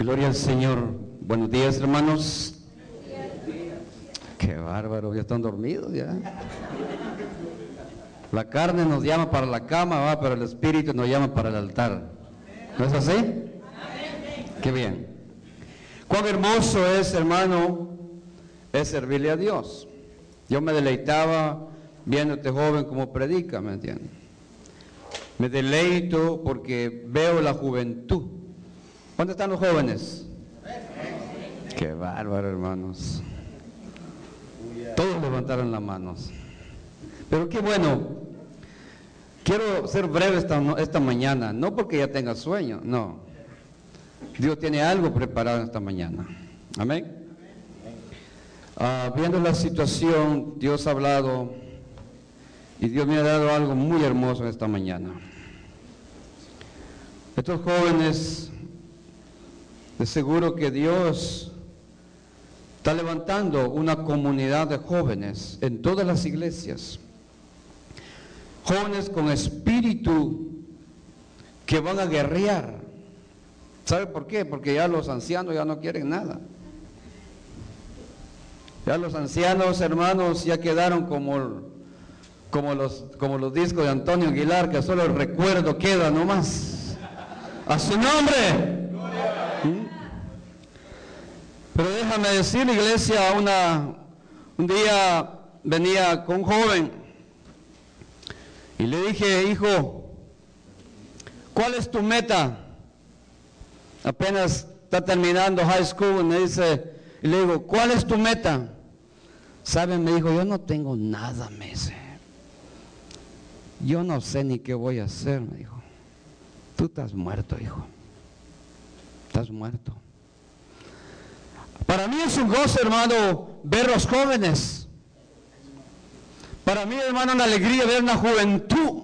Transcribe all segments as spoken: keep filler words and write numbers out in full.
Gloria al Señor. Buenos días, hermanos. Qué bárbaro, ya están dormidos ya. La carne nos llama para la cama, va, pero el Espíritu nos llama para el altar. ¿No es así? Qué bien. Cuán hermoso es, hermano, es servirle a Dios. Yo me deleitaba viendo a este joven como predica, ¿me entiendes? Me deleito porque veo la juventud. ¿Dónde están los jóvenes? Qué bárbaro, hermanos. Todos levantaron las manos. Pero qué bueno. Quiero ser breve esta, esta mañana, no porque ya tenga sueño, no. Dios tiene algo preparado esta mañana. Amén. Ah, viendo la situación, Dios ha hablado y Dios me ha dado algo muy hermoso esta mañana. Estos jóvenes, de seguro que Dios está levantando una comunidad de jóvenes en todas las iglesias. Jóvenes con espíritu que van a guerrear. ¿Sabe por qué? Porque ya los ancianos ya no quieren nada. Ya los ancianos, hermanos, ya quedaron como, como, los, como los discos de Antonio Aguilar, que solo el recuerdo queda nomás. ¡A su nombre! ¿Mm? Pero déjame decir, iglesia, una, un día venía con un joven y le dije, hijo, ¿cuál es tu meta? Apenas está terminando high school y me dice, y le digo, ¿cuál es tu meta? ¿Saben? Me dijo, yo no tengo nada, me dice. Yo no sé ni qué voy a hacer, me dijo. Tú estás muerto, hijo. Estás muerto. Para mí es un gozo, hermano, ver los jóvenes. Para mí, hermano, una alegría ver una juventud.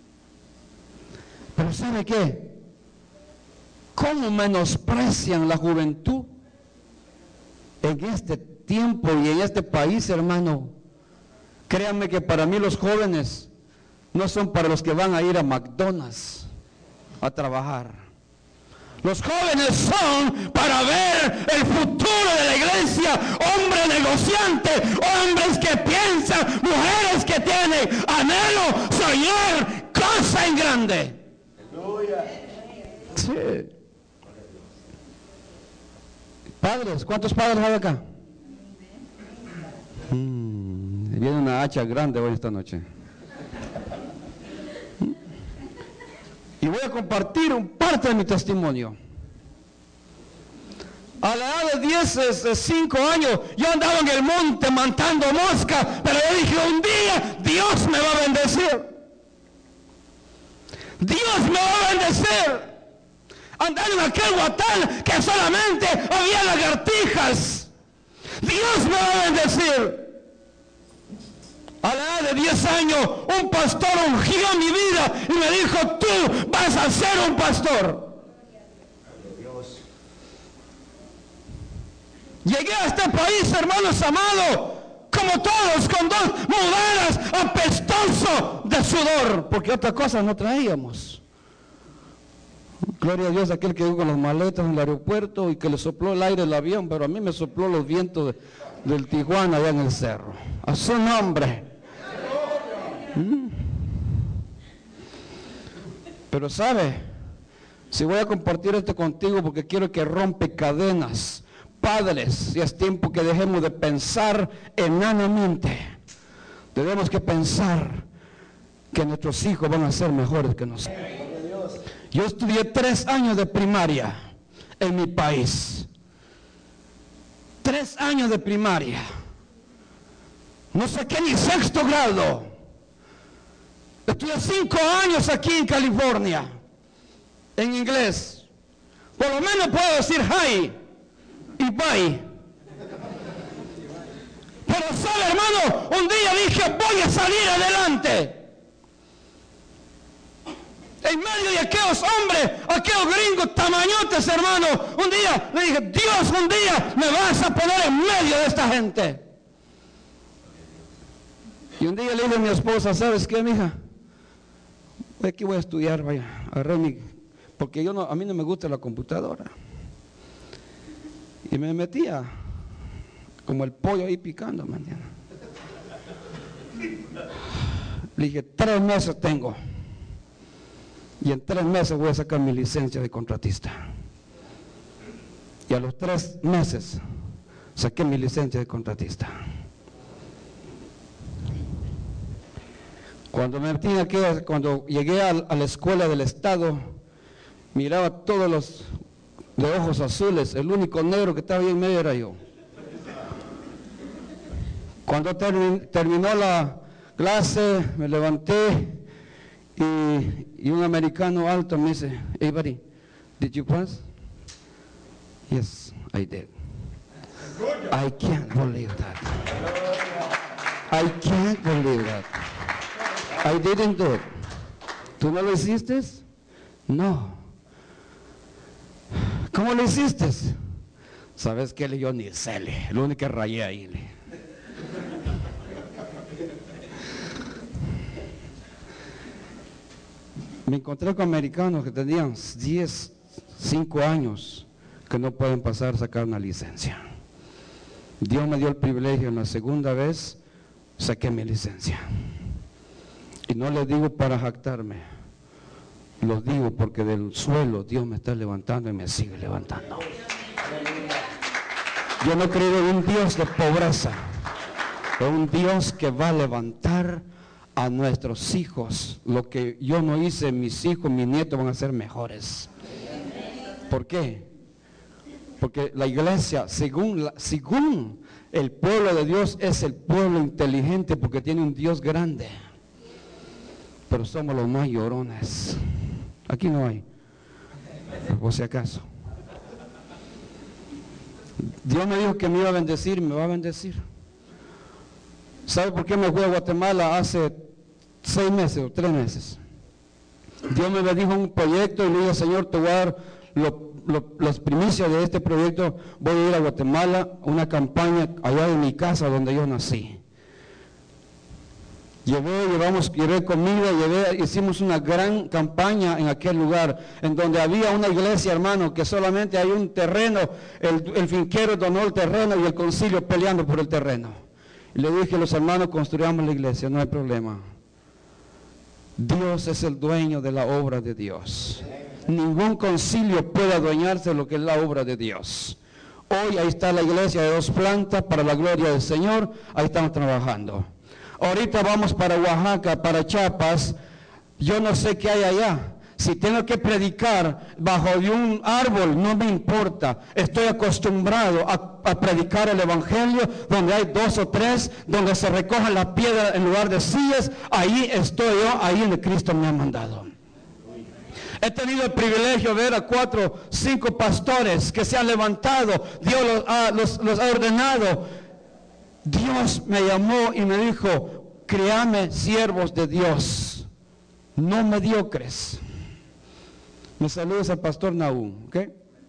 Pero ¿sabe qué? ¿Cómo menosprecian la juventud en este tiempo y en este país, hermano? Créanme que para mí los jóvenes no son para los que van a ir a McDonald's a trabajar. Los jóvenes son para ver el futuro de la iglesia, hombres negociantes, hombres que piensan, mujeres que tienen anhelo, soñar, cosa en grande. Sí. Padres, ¿cuántos padres hay acá? Hmm, viene una hacha grande hoy esta noche. Y voy a compartir un parte de mi testimonio. A la edad de diez, cinco años, yo andaba en el monte matando moscas, pero yo dije, un día Dios me va a bendecir. Dios me va a bendecir. Andar en aquel huatal que solamente había lagartijas. Dios me va a bendecir. A la edad de diez años, un pastor ungió mi vida y me dijo, tú vas a ser un pastor. Llegué a este país, hermanos amados, como todos, con dos mudaras apestoso de sudor, porque otra cosa no traíamos. Gloria a Dios, aquel que llegó con las maletas en el aeropuerto y que le sopló el aire del avión, pero a mí me sopló los vientos de, del Tijuana allá en el cerro. A su nombre. Mm. Pero sabe, si voy a compartir esto contigo porque quiero que rompe cadenas, padres, ya es tiempo que dejemos de pensar enanamente. Debemos que pensar que nuestros hijos van a ser mejores que nosotros. Yo estudié tres años de primaria en mi país. Tres años de primaria. No saqué ni sexto grado. Estudié cinco años aquí en California, en inglés. Por lo menos puedo decir hi y bye. Pero sabe, hermano, un día dije, voy a salir adelante. En medio de aquellos hombres, aquellos gringos tamañotes, hermano, un día le dije, Dios, un día me vas a poner en medio de esta gente. Y un día le dije a mi esposa, ¿sabes qué, mija? Aquí voy a estudiar, vaya, agarré mi, porque yo no, a mí no me gusta la computadora. Y me metía como el pollo ahí picando, ¿me entiendes? Le dije, tres meses tengo. Y en tres meses voy a sacar mi licencia de contratista. Y a los tres meses saqué mi licencia de contratista. Cuando me metí aquí, cuando llegué a, a la escuela del Estado, miraba a todos los de ojos azules, el único negro que estaba ahí en medio era yo. Cuando termin, terminó la clase, me levanté y, y un americano alto me dice, hey buddy, did you pass? Yes, I did. I can't believe that. I can't believe that. I didn't do it. ¿Tú no lo hiciste? No. ¿Cómo lo hiciste? ¿Sabes qué? Yo ni sé, lo único que rayé ahí. Le. Me encontré con americanos que tenían diez, cinco años que no pueden pasar a sacar una licencia. Dios me dio el privilegio, en la segunda vez saqué mi licencia. Y no lo digo para jactarme, lo digo porque del suelo Dios me está levantando y me sigue levantando. Yo no creo en un Dios de pobreza, en un Dios que va a levantar a nuestros hijos. Lo que yo no hice, mis hijos, mis nietos van a ser mejores. ¿Por qué? Porque la iglesia, según, la, según el pueblo de Dios, es el pueblo inteligente porque tiene un Dios grande. Pero somos los más llorones. Aquí no hay, por si acaso. Dios me dijo que me iba a bendecir y me va a bendecir. ¿Sabe por qué me fui a Guatemala hace seis meses o tres meses? Dios me dijo un proyecto y le dije, Señor, te voy a dar lo, lo, las primicias de este proyecto. Voy a ir a Guatemala, una campaña allá de mi casa donde yo nací. Llevé, llevamos, llevé comida, llevé, hicimos una gran campaña en aquel lugar, en donde había una iglesia, hermano, que solamente hay un terreno, el, el finquero donó el terreno y el concilio peleando por el terreno. Y le dije a los hermanos, construyamos la iglesia, no hay problema. Dios es el dueño de la obra de Dios. Ningún concilio puede adueñarse de lo que es la obra de Dios. Hoy ahí está la iglesia de dos plantas para la gloria del Señor, ahí estamos trabajando. Ahorita vamos para Oaxaca, para Chiapas, yo no sé qué hay allá. Si tengo que predicar bajo de un árbol, no me importa. Estoy acostumbrado a, a predicar el evangelio donde hay dos o tres, donde se recojan las piedras en lugar de sillas. Ahí estoy yo, ahí donde Cristo me ha mandado. He tenido el privilegio de ver a cuatro, cinco pastores que se han levantado. Dios los ha, los, los ha ordenado. Dios me llamó y me dijo, créame siervos de Dios, no mediocres. Me saludas al pastor Nahum, ¿ok?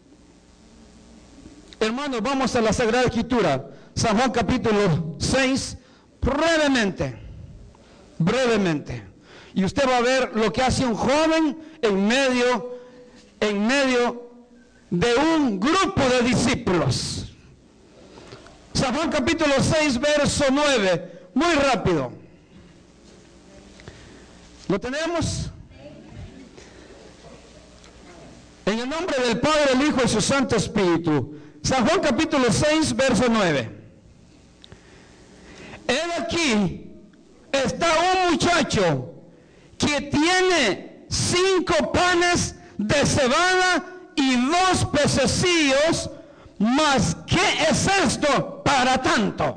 Hermanos, vamos a la Sagrada Escritura, San Juan capítulo seis, brevemente, brevemente. Y usted va a ver lo que hace un joven en medio, en medio de un grupo de discípulos. San Juan capítulo seis, verso nueve, muy rápido. ¿Lo tenemos? En el nombre del Padre, el Hijo y su Santo Espíritu. San Juan capítulo seis, verso nueve. He aquí, está un muchacho que tiene cinco panes de cebada y dos pececillos, mas ¿qué es esto para tanto?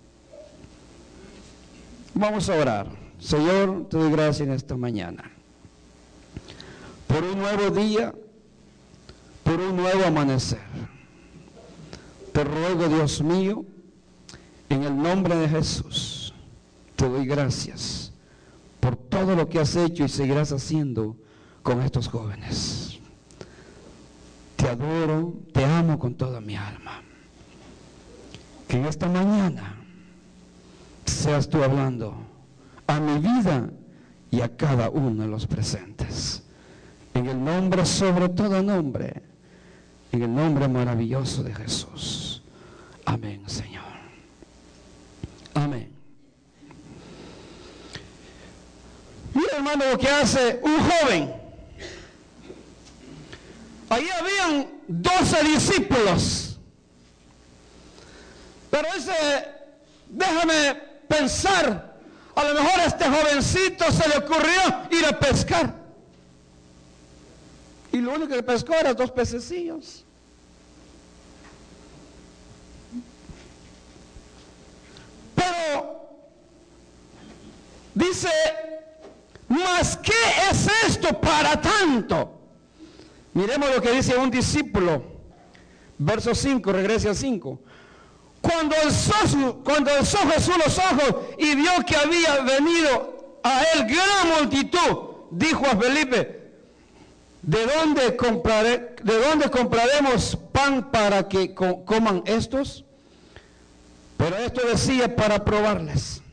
Vamos a orar. Señor, te doy gracias en esta mañana por un nuevo día, por un nuevo amanecer. Te ruego, Dios mío, en el nombre de Jesús, te doy gracias por todo lo que has hecho y seguirás haciendo con estos jóvenes. Te adoro, te amo con toda mi alma. Que en esta mañana seas tú hablando a mi vida y a cada uno de los presentes. En el nombre sobre todo nombre En el nombre maravilloso de Jesús. Amén, Señor. Amén. Mira, hermano, lo que hace un joven. Ahí habían doce discípulos. Pero ese, déjame pensar, a lo mejor a este jovencito se le ocurrió ir a pescar. Y lo único que pescó eran dos pececillos. Pero dice, ¿mas qué es esto para tanto? Miremos lo que dice un discípulo. Verso cinco, regrese al cinco. Cuando alzó, cuando alzó Jesús los ojos y vio que había venido a él gran multitud, dijo a Felipe, ¿De dónde, compraré, ¿De dónde compraremos pan para que coman estos? Pero esto decía para probarles.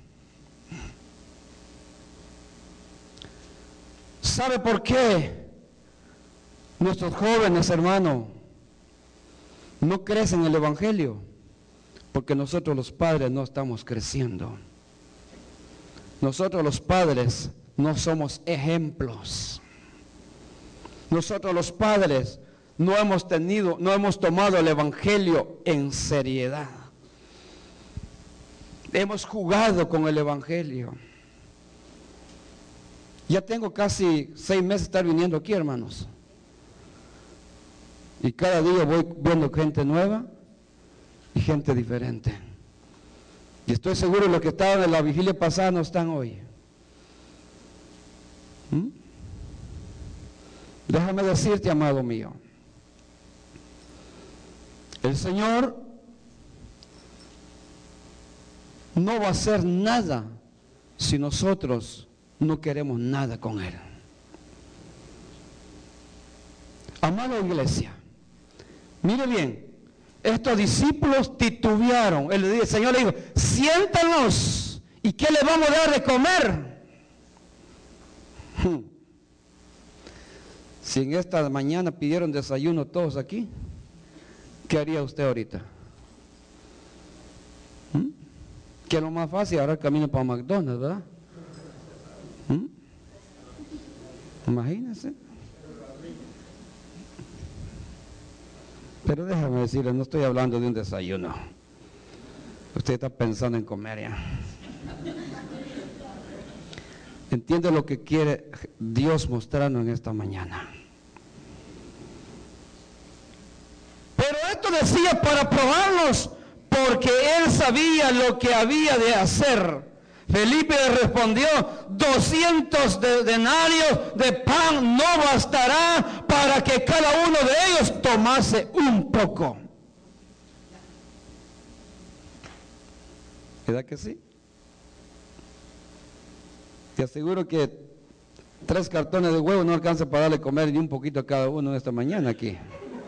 ¿Sabe por qué nuestros jóvenes, hermanos, no crecen en el Evangelio? Porque nosotros los padres no estamos creciendo. Nosotros los padres no somos ejemplos. Nosotros los padres no hemos tenido, no hemos tomado el Evangelio en seriedad. Hemos jugado con el Evangelio. Ya tengo casi seis meses de estar viniendo aquí, hermanos. Y cada día voy viendo gente nueva y gente diferente. Y estoy seguro que los que estaban en la vigilia pasada no están hoy. ¿Mm? Déjame decirte, amado mío, el Señor no va a hacer nada si nosotros no queremos nada con Él. Amada iglesia, mire bien, estos discípulos titubearon. El, el Señor le dijo, siéntanos, ¿y qué le vamos a dar de comer? Hmm. Si en esta mañana pidieron desayuno todos aquí, ¿qué haría usted ahorita? ¿Mm? Que es lo más fácil, ahora el camino para McDonald's, ¿verdad? ¿Mm? Imagínense. Pero déjame decirle, no estoy hablando de un desayuno. Usted está pensando en comer ya. ¿Entiende lo que quiere Dios mostrarnos en esta mañana? Pero esto decía para probarlos, porque él sabía lo que había de hacer. Felipe le respondió, doscientos de denarios de pan no bastará para que cada uno de ellos tomase un poco. ¿Verdad que sí? Te aseguro que tres cartones de huevo no alcanza para darle comer ni un poquito a cada uno esta mañana aquí.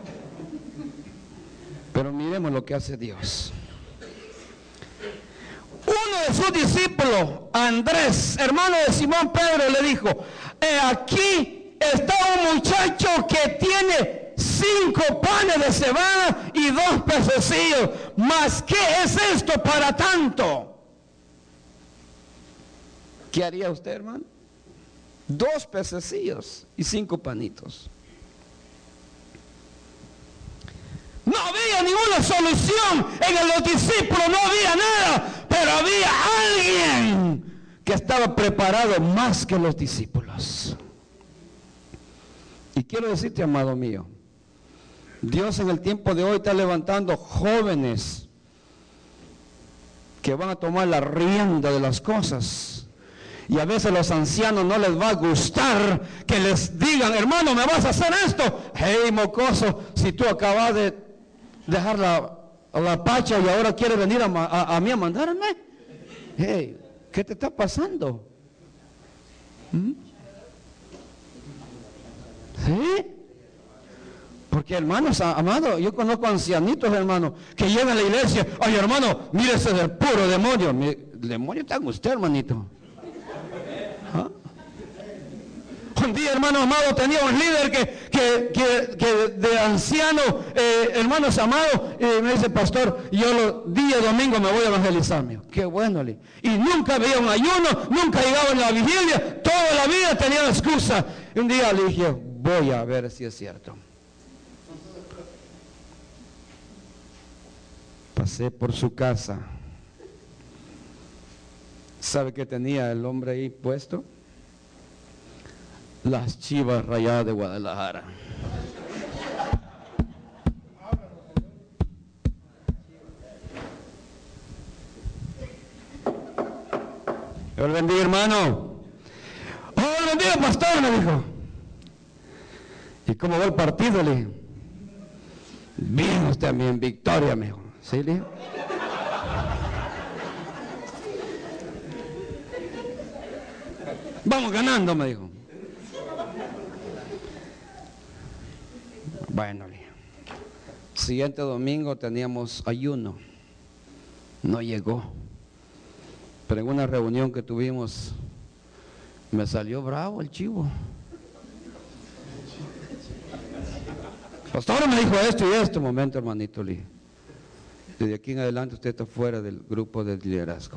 Pero miremos lo que hace Dios. Uno de sus discípulos, Andrés, hermano de Simón Pedro, le dijo, He aquí está un muchacho que tiene cinco panes de cebada y dos pececillos. ¿Mas qué es esto para tanto? ¿Qué haría usted, hermano? Dos pececillos y cinco panitos. No había ninguna solución en los discípulos, no había nada, pero había alguien que estaba preparado más que los discípulos. Y quiero decirte, amado mío, Dios en el tiempo de hoy está levantando jóvenes que van a tomar la rienda de las cosas. Y a veces a los ancianos no les va a gustar que les digan, hermano, ¿me vas a hacer esto? Hey, mocoso, si tú acabas de dejar la, la pacha y ahora quieres venir a, a, a mí a mandarme. Hey, ¿qué te está pasando? ¿Mm? ¿Sí? Porque, hermanos, amado, yo conozco ancianitos, hermano, que llegan a la iglesia. Ay, hermano, mire ese del puro demonio. El demonio está en usted, hermanito. ¿Ah? Un día, hermano amado, tenía un líder que, que, que, que de anciano, eh, hermanos amados, y me dice, pastor, yo los días domingo me voy a evangelizar. Mío. Qué bueno, Lee. Y nunca veía un ayuno, nunca llegaba en la vigilia, toda la vida tenía excusa. Y un día le dije, voy a ver si es cierto. Pasé por su casa. ¿Sabe qué tenía el hombre ahí puesto? Las Chivas Rayadas de Guadalajara. Dios le bendiga, hermano. Oh, le bendiga, pastor, me dijo. ¿Y cómo va el partido? Le dije. Bien, usted a mí en victoria, me dijo. ¿Sí, le dije? Vamos ganando, me dijo. Bueno, le dije. Siguiente domingo teníamos ayuno. No llegó. Pero en una reunión que tuvimos, me salió bravo el chivo. Pastor me dijo esto y esto. Un momento, hermanito Lee. Desde aquí en adelante usted está fuera del grupo de liderazgo.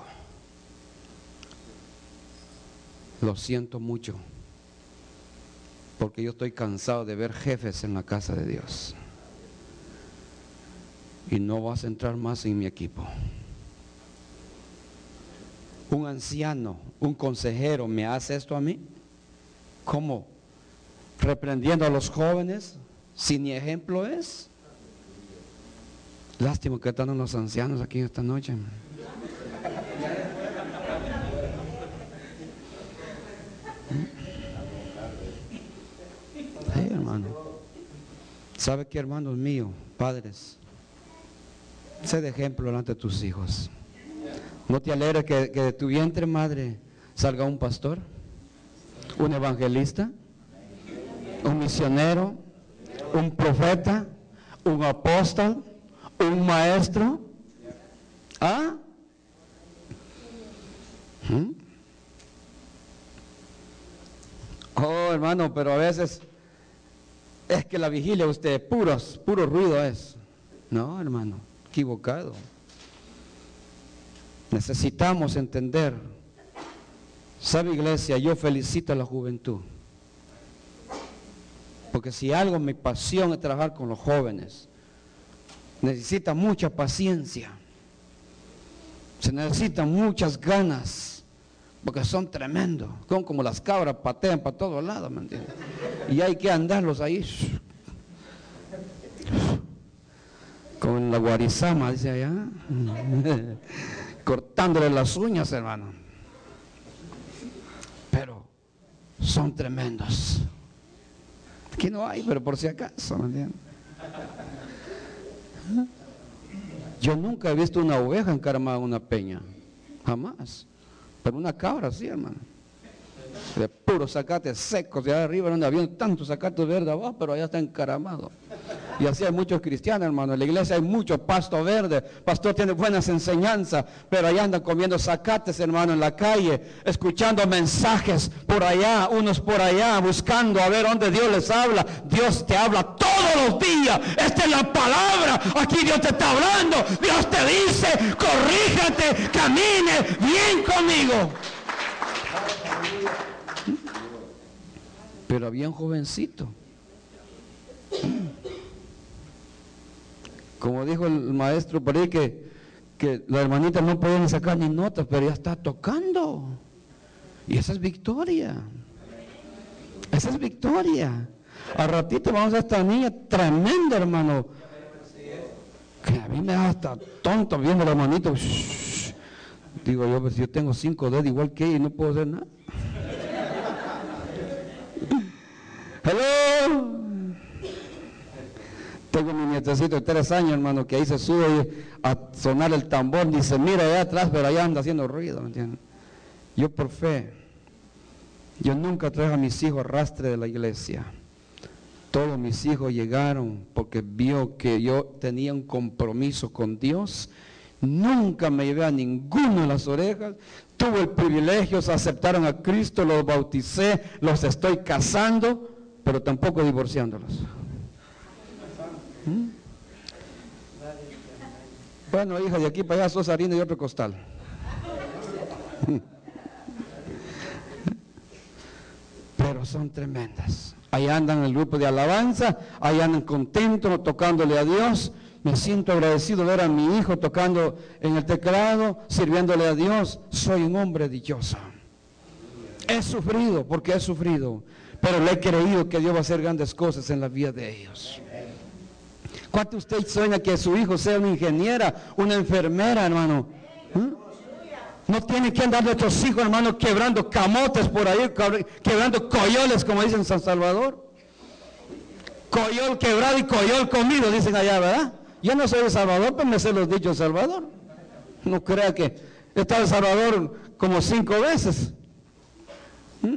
Lo siento mucho. Porque yo estoy cansado de ver jefes en la casa de Dios. Y no vas a entrar más en mi equipo. Un anciano, un consejero me hace esto a mí. ¿Cómo? Reprendiendo a los jóvenes, si ni ejemplo es. Lástima que están los ancianos aquí esta noche. Sí, hermano. ¿Sabe qué, hermanos míos, padres? Sé de ejemplo delante de tus hijos. ¿No te alegra que, que de tu vientre, madre, salga un pastor, un evangelista, un misionero, un profeta, un apóstol, un maestro? ¿Ah? ¿Mm? Oh, hermano, pero a veces es que la vigilia usted, puros, puro ruido es. No, hermano, equivocado. Necesitamos entender. ¿Sabe, iglesia? Yo felicito a la juventud. Porque si algo, mi pasión es trabajar con los jóvenes. Necesita mucha paciencia. Se necesitan muchas ganas. Porque son tremendos. Son como las cabras, patean para todos lados, ¿me entiendes? Y hay que andarlos ahí. Con la guarizama, dice allá. Cortándole las uñas, hermano. Pero son tremendos. Aquí no hay, pero por si acaso, ¿me entiendes? Yo nunca he visto una oveja encaramada en una peña. Jamás. Pero una cabra sí, hermano. De puros zacates secos. De allá arriba donde había tantos zacates verdes abajo, pero allá está encaramado. Y así hay muchos cristianos, hermano. En la iglesia hay mucho pasto verde. Pastor tiene buenas enseñanzas, pero allá andan comiendo zacates, hermano, en la calle, escuchando mensajes por allá, unos por allá, buscando a ver dónde Dios les habla. Dios te habla todos los días. Esta es la palabra. Aquí Dios te está hablando. Dios te dice, corríjate, camine bien conmigo. Pero había un jovencito. Como dijo el maestro por ahí, que, que las hermanitas no podían sacar ni notas, pero ya está tocando. Y esa es victoria. Esa es victoria. Al ratito vamos a esta niña tremenda, hermano. Que a mí me da hasta tonto viendo la hermanita. Digo yo, pues yo tengo cinco dedos igual que ella y no puedo hacer nada. Hello. Tengo mi nietecito de tres años, hermano, que ahí se sube a sonar el tambor, ni se mira allá atrás, pero allá anda haciendo ruido, ¿me entiendes? Yo por fe, yo nunca traje a mis hijos a rastre de la iglesia. Todos mis hijos llegaron porque vio que yo tenía un compromiso con Dios. Nunca me llevé a ninguno de las orejas. Tuve el privilegio, se aceptaron a Cristo, los bauticé, los estoy casando, pero tampoco divorciándolos. ¿Mm? Bueno, hija, de aquí para allá sos harina y otro costal. Pero son tremendas. Ahí andan en el grupo de alabanza, ahí andan contentos, tocándole a Dios. Me siento agradecido de ver a mi hijo tocando en el teclado, sirviéndole a Dios. Soy un hombre dichoso. He sufrido, porque he sufrido, pero le he creído que Dios va a hacer grandes cosas en la vida de ellos. ¿Cuánto usted sueña que su hijo sea una ingeniera, una enfermera, hermano? ¿Eh? No tiene que andar nuestros hijos, hermano, quebrando camotes por ahí, quebrando coyoles, como dicen en San Salvador. Coyol quebrado y coyol comido, dicen allá, ¿verdad? Yo no soy de Salvador, pero me sé los dichos de Salvador. No crea que he estado en Salvador como cinco veces. ¿Mm?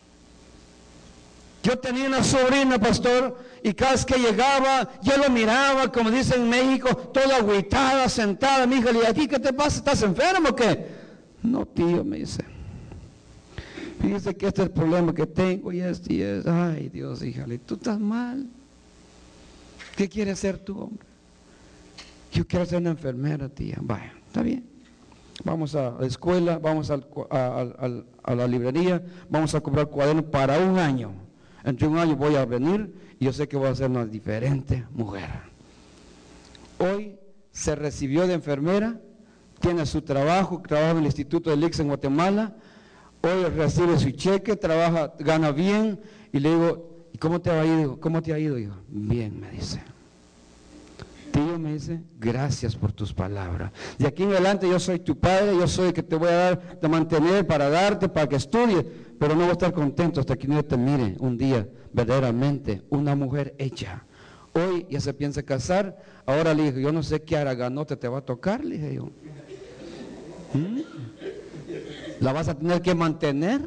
Yo tenía una sobrina, pastor, y cada vez que llegaba, yo lo miraba, como dicen en México, toda agüitada, sentada. Mi hija le dije, ¿aquí qué te pasa? ¿Estás enfermo o qué? No, tío, me dice. Fíjese que este es el problema que tengo y este y este. Ay, Dios, híjale, tú estás mal. ¿Qué quieres ser tú, hombre? Yo quiero ser una enfermera, tía. Vaya, está bien. Vamos a la escuela, vamos al, a, a, a la librería, vamos a comprar cuadernos para un año. Entre un año voy a venir y yo sé que voy a ser una diferente mujer. Hoy se recibió de enfermera, tiene su trabajo, trabaja en el Instituto del I C S en Guatemala. Hoy recibe su cheque, trabaja, gana bien, y le digo, ¿y cómo te ha ido? ¿Cómo te ha ido, hijo? Bien, me dice. Tío, me dice, gracias por tus palabras. De aquí en adelante yo soy tu padre, yo soy el que te voy a dar, te mantener, para darte, para que estudies, pero no voy a estar contento hasta que no te mire un día verdaderamente una mujer hecha. Hoy ya se piensa casar, ahora le dije, yo no sé qué araganote te va a tocar, le dije yo. ¿Mm? ¿La vas a tener que mantener?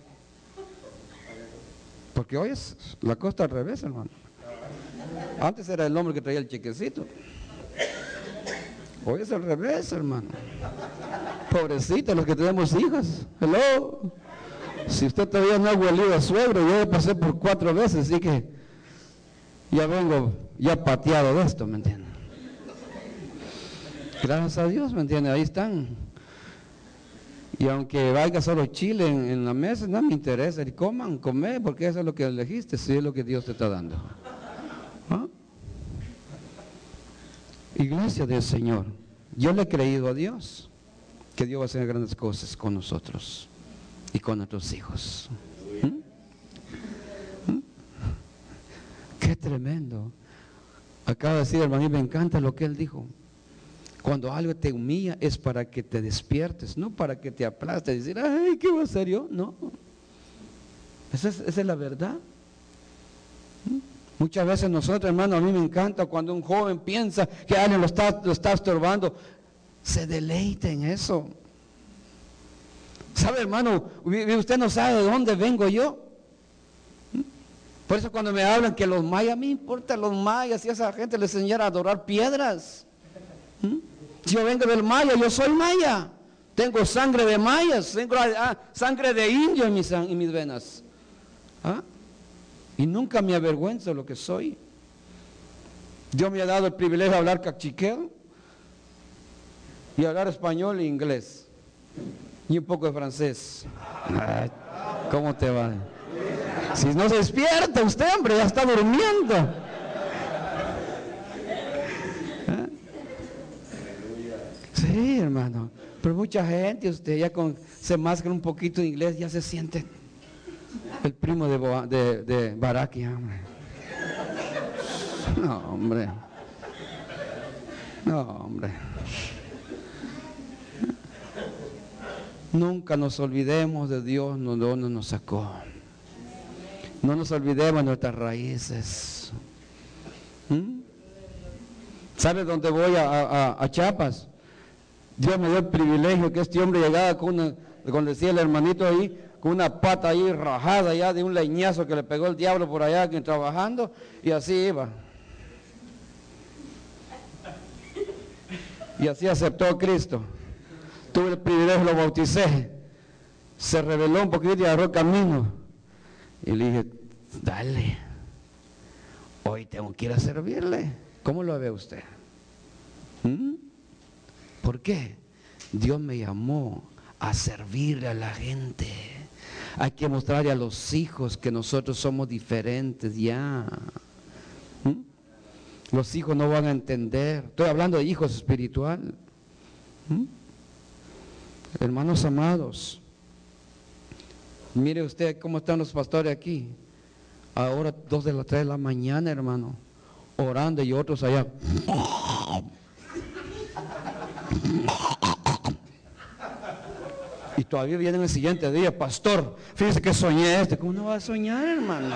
Porque hoy es la cosa al revés, hermano. Antes era el hombre que traía el chequecito. Hoy es al revés, hermano. Pobrecita, los que tenemos hijas. Hello. Si usted todavía no ha huelido a suegro, yo ya pasé por cuatro veces, así que ya vengo ya pateado de esto, ¿me entiende? Gracias a Dios, ¿me entiende? Ahí están. Y aunque vaya solo chile en, en la mesa, no me interesa. Y coman, comer, porque eso es lo que elegiste, sí es lo que Dios te está dando. ¿Ah? Iglesia del Señor, yo le he creído a Dios que Dios va a hacer grandes cosas con nosotros y con nuestros hijos. ¿Mm? ¿Mm? Qué tremendo. Acaba de decir, hermano, y me encanta lo que él dijo. Cuando algo te humilla es para que te despiertes, no para que te aplastes y decir, ay, ¿qué voy a hacer yo? No. Esa es, esa es la verdad. ¿Mm? Muchas veces nosotros, hermano, a mí me encanta cuando un joven piensa que alguien lo está, lo está estorbando, se deleita en eso. ¿Sabe, hermano? Usted no sabe de dónde vengo yo. Por eso cuando me hablan que los mayas, a mí me importa los mayas, y a esa gente les enseñara a adorar piedras. ¿Mm? Yo vengo del maya, yo soy maya. Tengo sangre de mayas, tengo ah, sangre de indio en mis, en mis venas. ¿Ah? Y nunca me avergüenzo de lo que soy. Dios me ha dado el privilegio de hablar cachiqueo y hablar español e inglés y un poco de francés. Ay, ¿cómo te va? Si no se despierta usted, hombre, ya está durmiendo. ¿Ah? Sí, hermano. Pero mucha gente, usted ya con, se masca un poquito de inglés, ya se siente el primo de, Boa, de, de Baraki, hombre. No, hombre. No, hombre. Nunca nos olvidemos de Dios, de donde nos sacó. No nos olvidemos de nuestras raíces. ¿Mm? ¿Sabe dónde voy a, a, a Chiapas? Dios me dio el privilegio que este hombre llegaba con una, como decía el hermanito ahí, con una pata ahí rajada ya de un leñazo que le pegó el diablo por allá que trabajando, y así iba. Y así aceptó a Cristo. Tuve el privilegio, lo bauticé. Se rebeló un poquito y agarró el camino. Y le dije, dale, hoy tengo que ir a servirle. ¿Cómo lo ve usted? ¿Mm? ¿Por qué? Dios me llamó a servirle a la gente. Hay que mostrarle a los hijos que nosotros somos diferentes ya. ¿Mm? Los hijos no van a entender. Estoy hablando de hijos espirituales. ¿Mm? Hermanos amados, mire usted cómo están los pastores aquí. Ahora dos de las tres de la mañana, hermano, orando, y otros allá. Y todavía vienen el siguiente día, pastor, fíjese que soñé este. ¿Cómo no va a soñar, hermano?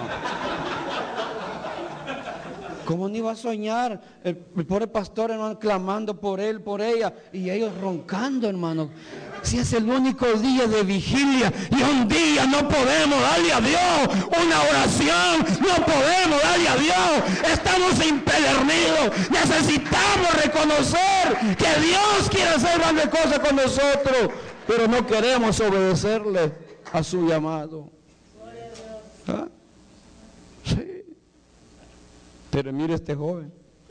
¿Cómo no iba a soñar? El, el pobre pastor, hermano, clamando por él, por ella, y ellos roncando, hermano. Si es el único día de vigilia y un día no podemos darle a Dios una oración, no podemos darle a Dios, estamos impedernidos. Necesitamos reconocer que Dios quiere hacer grandes cosas con nosotros, pero no queremos obedecerle a su llamado. ¿Ah? Sí. Pero mire este joven.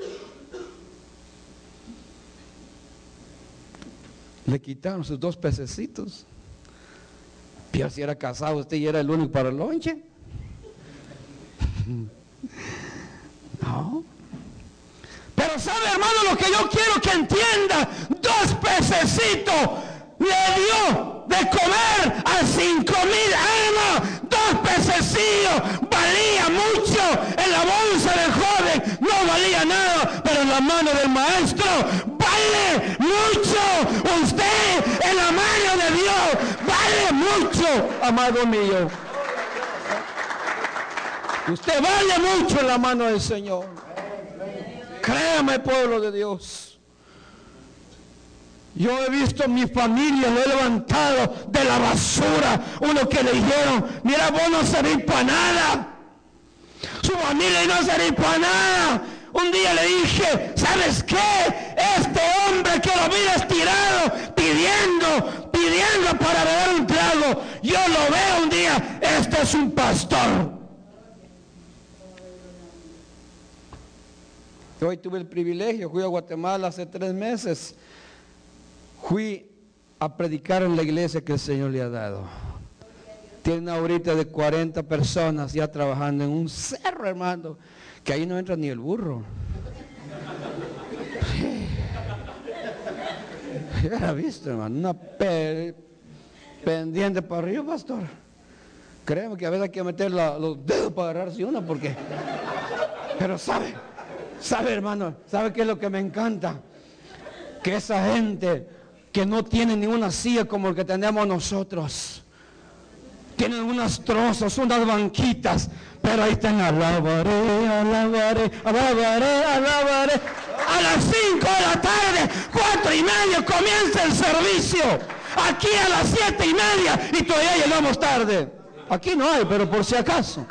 Le quitaron sus dos pececitos. Pero si era casado usted y era el único para el lonche. No. Pero sabe, hermano, lo que yo quiero que entienda: dos pececitos le dio de comer a cinco mil almas. Dos pececillos valía mucho. En la bolsa del joven no valía nada, pero en la mano del maestro vale mucho. Usted en la mano de Dios vale mucho, amado mío. Usted vale mucho en la mano del Señor. Créame, pueblo de Dios. Yo he visto mi familia, lo he levantado de la basura. Uno que le dijeron, mira, vos no servís para nada. Su familia no servís para nada. Un día le dije, ¿sabes qué? Este hombre que lo mira estirado, pidiendo, pidiendo para beber un trago, yo lo veo un día, este es un pastor. Hoy tuve el privilegio, fui a Guatemala hace tres meses. Fui a predicar en la iglesia que el Señor le ha dado. Tiene ahorita de cuarenta personas ya trabajando en un cerro, hermano, que ahí no entra ni el burro. Ya visto, hermano, una pe pendiente para arriba, pastor. Créeme que a veces hay que meter la, los dedos para agarrarse una, porque... Pero sabe, sabe, hermano, sabe qué es lo que me encanta. Que esa gente que no tiene ninguna silla como el que tenemos nosotros, tienen unas trozos, unas banquitas, pero ahí están, alabaré, alabaré, alabaré, alabaré. A las cinco de la tarde, cuatro y media comienza el servicio. Aquí a las siete y media y todavía llegamos tarde. Aquí no hay, pero por si acaso.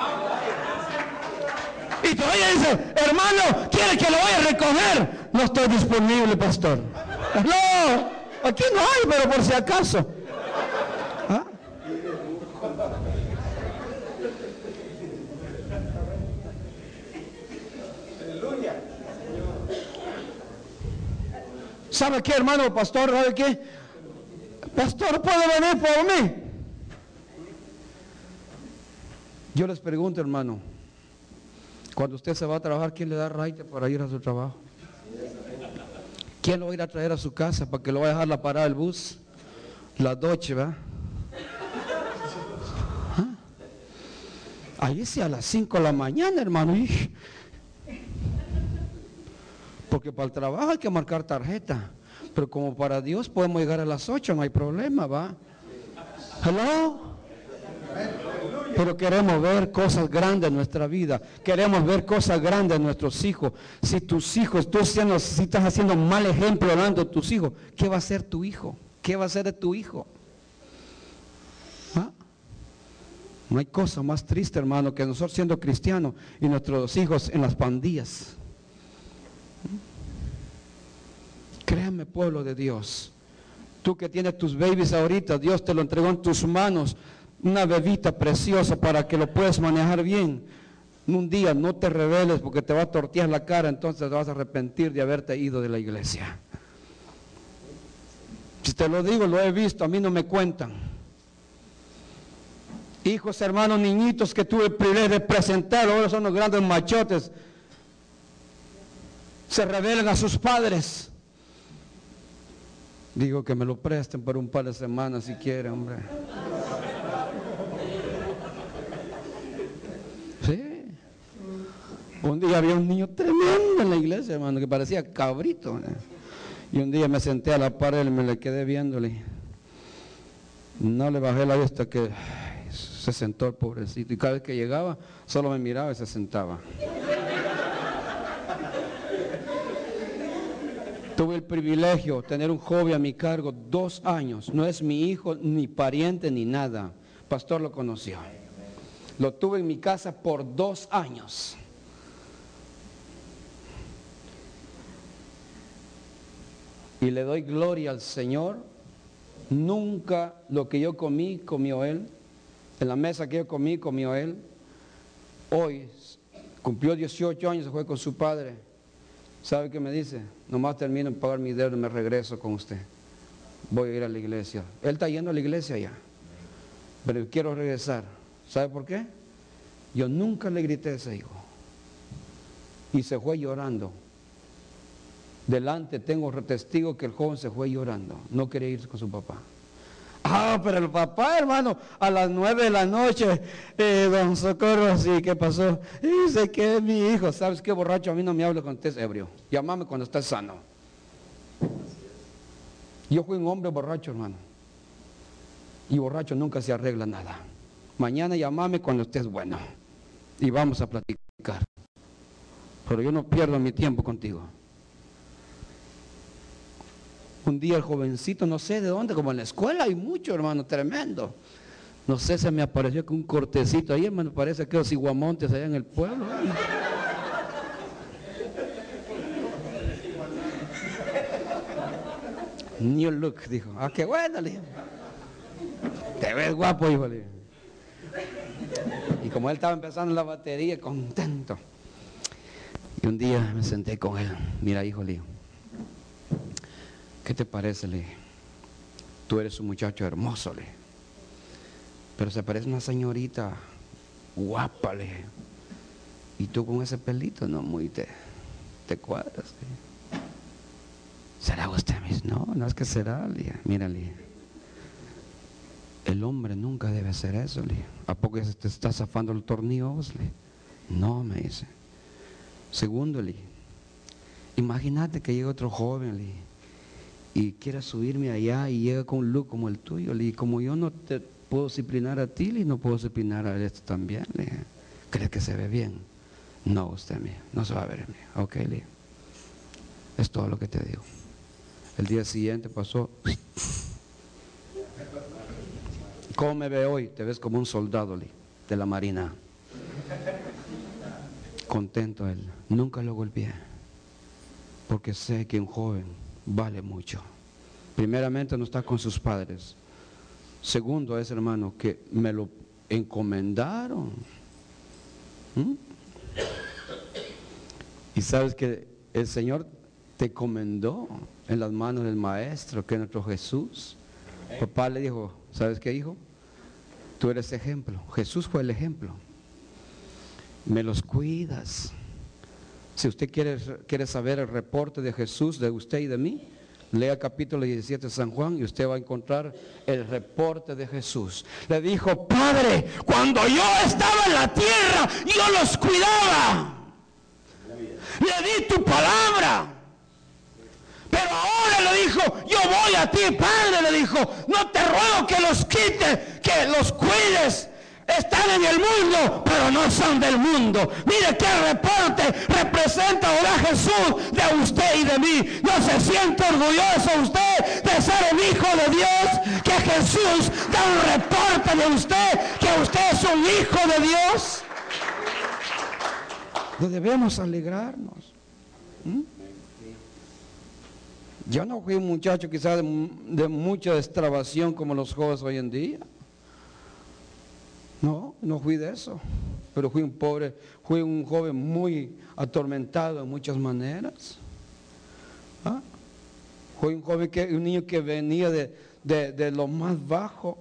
Y todavía dice, hermano, ¿quiere que lo vaya a recoger? No estoy disponible, pastor. No, aquí no hay, pero por si acaso. ¿Ah? ¿Sabe qué, hermano, pastor? ¿Sabe qué? Pastor, ¿puede venir por mí? Yo les pregunto, hermano, cuando usted se va a trabajar, ¿quién le da raite para ir a su trabajo? ¿Quién lo va a ir a traer a su casa para que lo vaya a dejar la parada del bus? La Doche, ¿verdad? ¿Ah? Ahí sí a las cinco de la mañana, hermano. Porque para el trabajo hay que marcar tarjeta. Pero como para Dios podemos llegar a las ocho, no hay problema, ¿va? ¿Hello? Pero queremos ver cosas grandes en nuestra vida. Queremos ver cosas grandes en nuestros hijos. Si tus hijos, tú siendo, si estás haciendo un mal ejemplo hablando de tus hijos, ¿qué va a hacer tu hijo? ¿Qué va a hacer de tu hijo? ¿Ah? No hay cosa más triste, hermano, que nosotros siendo cristianos y nuestros hijos en las pandillas. Créeme. créeme, pueblo de Dios. Tú que tienes tus babies ahorita, Dios te lo entregó en tus manos, una bebita preciosa para que lo puedas manejar bien. Un día no te rebeles porque te va a tortear la cara, entonces te vas a arrepentir de haberte ido de la iglesia. Si te lo digo, lo he visto, a mí no me cuentan. Hijos, hermanos, niñitos que tuve el privilegio de presentar, ahora son los grandes machotes. Se rebelan a sus padres. Digo que me lo presten por un par de semanas si quieren, hombre. Sí. Un día había un niño tremendo en la iglesia, hermano, que parecía cabrito. ¿eh? Y un día me senté a la pared y me le quedé viéndole. No le bajé la vista que ay, se sentó el pobrecito. Y cada vez que llegaba, solo me miraba y se sentaba. Tuve el privilegio de tener un joven a mi cargo dos años. No es mi hijo, ni pariente, ni nada. Pastor lo conoció. Lo tuve en mi casa por dos años. Y le doy gloria al Señor. Nunca lo que yo comí, comió Él. En la mesa que yo comí, comió Él. Hoy cumplió dieciocho años, se fue con su padre. ¿Sabe qué me dice? Nomás termino de pagar mi deuda y me regreso con usted. Voy a ir a la iglesia. Él está yendo a la iglesia ya. Pero quiero regresar. ¿Sabe por qué? Yo nunca le grité a ese hijo. Y se fue llorando. Delante tengo testigo que el joven se fue llorando. No quería irse con su papá. Ah, pero el papá, hermano, a las nueve de la noche, eh, don Socorro, así, ¿qué pasó? Dice que es mi hijo. ¿Sabes qué, borracho? A mí no me hable cuando estés ebrio. Llámame cuando estés sano. Yo fui un hombre borracho, hermano. Y borracho nunca se arregla nada. Mañana llámame cuando estés bueno. Y vamos a platicar. Pero yo no pierdo mi tiempo contigo. Un día el jovencito, no sé de dónde, como en la escuela hay mucho, hermano, tremendo. No sé, se me apareció con un cortecito ahí, hermano, parece que los iguamontes allá en el pueblo. New look, dijo. Ah, qué bueno, le dije. Te ves guapo, hijo, le dije. Y como él estaba empezando la batería, contento. Y un día me senté con él. Mira, hijo, le digo. ¿Qué te parece, le? Tú eres un muchacho hermoso, le. Pero se parece una señorita guapa, le. Y tú con ese pelito, no muy te, te cuadras, le. ¿Será usted? Me dice, no, no es que será, le. Mírale. El hombre nunca debe hacer eso, le. ¿A poco ya se te está zafando el tornillo, le? No, me dice. Segundo, le. Imagínate que llega otro joven, le. Y quiera subirme allá y llega con un look como el tuyo, y como yo no te puedo disciplinar a ti, y no puedo disciplinar a esto también, le. ¿Crees que se ve bien? No, usted, mía, no se va a ver bien. Ok, le. Es todo lo que te digo. El día siguiente pasó. ¿Cómo me ve hoy? Te ves como un soldado, le, de la marina. Contento él. Nunca lo golpeé, porque sé que un joven vale mucho. Primeramente no está con sus padres. Segundo es, hermano, que me lo encomendaron. ¿Mm? Y sabes que el Señor te encomendó en las manos del Maestro, que es nuestro Jesús. Papá le dijo, ¿sabes qué, hijo? Tú eres ejemplo. Jesús fue el ejemplo. Me los cuidas. Si usted quiere, quiere saber el reporte de Jesús, de usted y de mí, lea capítulo diecisiete de San Juan y usted va a encontrar el reporte de Jesús. Le dijo, Padre, cuando yo estaba en la tierra, yo los cuidaba. Le di tu palabra. Pero ahora le dijo, yo voy a ti, Padre, le dijo, no te ruego que los quites, que los cuides. Están en el mundo, pero no son del mundo. Mire qué reporte representa ahora Jesús de usted y de mí. ¿No se siente orgulloso usted de ser el hijo de Dios? Que Jesús da un reporte de usted, que usted es un hijo de Dios. No debemos alegrarnos. ¿Mm? Yo no fui un muchacho quizás de, de mucha extravación como los jóvenes hoy en día. No, no fui de eso. Pero fui un pobre, fui un joven muy atormentado en muchas maneras. ¿Ah? Fui un joven que, un niño que venía de, de, de lo más bajo.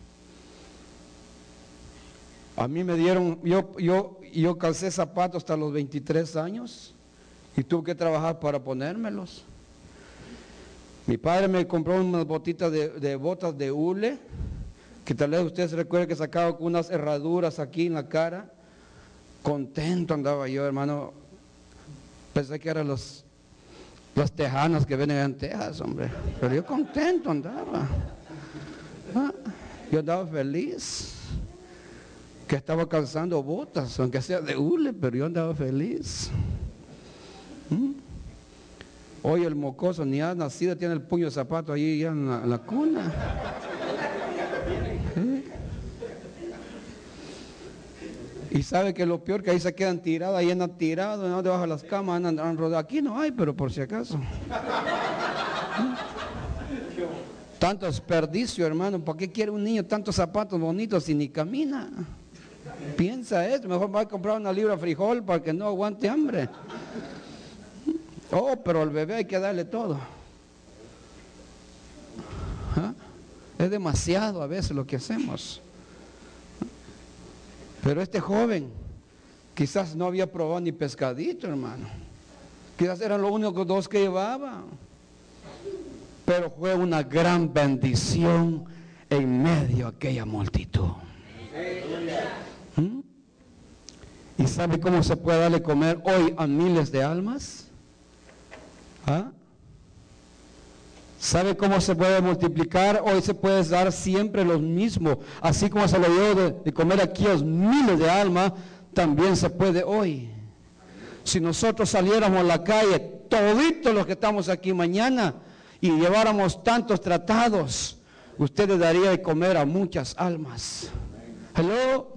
A mí me dieron, yo, yo, yo calcé zapatos hasta los veintitrés años y tuve que trabajar para ponérmelos. Mi padre me compró unas botitas de, de botas de hule, que tal vez ustedes recuerden que sacaba con unas herraduras aquí en la cara. Contento andaba yo, hermano. Pensé que eran los, los tejanos que vienen en Texas, hombre. Pero yo contento andaba. ¿Ah? Yo andaba feliz. Que estaba calzando botas, aunque sea de hule, pero yo andaba feliz. ¿Mm? Hoy el mocoso ni ha nacido, tiene el puño de zapato allí ya en la, en la cuna. ¿Sí? Y sabe que lo peor que ahí se quedan tirados, ahí andan tirados, andan debajo de las camas, andan, andan rodeados. Aquí no hay, pero por si acaso. ¿Sí? Tanto desperdicio, hermano. ¿Por qué quiere un niño tantos zapatos bonitos si ni camina? Piensa esto, mejor va a comprar una libra de frijol para que no aguante hambre. Oh, pero al bebé hay que darle todo. ¿Ah? Es demasiado a veces lo que hacemos. Pero este joven quizás no había probado ni pescadito, hermano. Quizás eran los únicos dos que llevaba. Pero fue una gran bendición en medio de aquella multitud. ¿Mm? ¿Y sabe cómo se puede darle comer hoy a miles de almas? ¿Ah? ¿Sabe cómo se puede multiplicar? Hoy se puede dar siempre lo mismo. Así como se lo dio de, de comer aquí a los miles de almas, también se puede hoy. Si nosotros saliéramos a la calle, toditos los que estamos aquí mañana, y lleváramos tantos tratados, usted le daría de comer a muchas almas. Hello.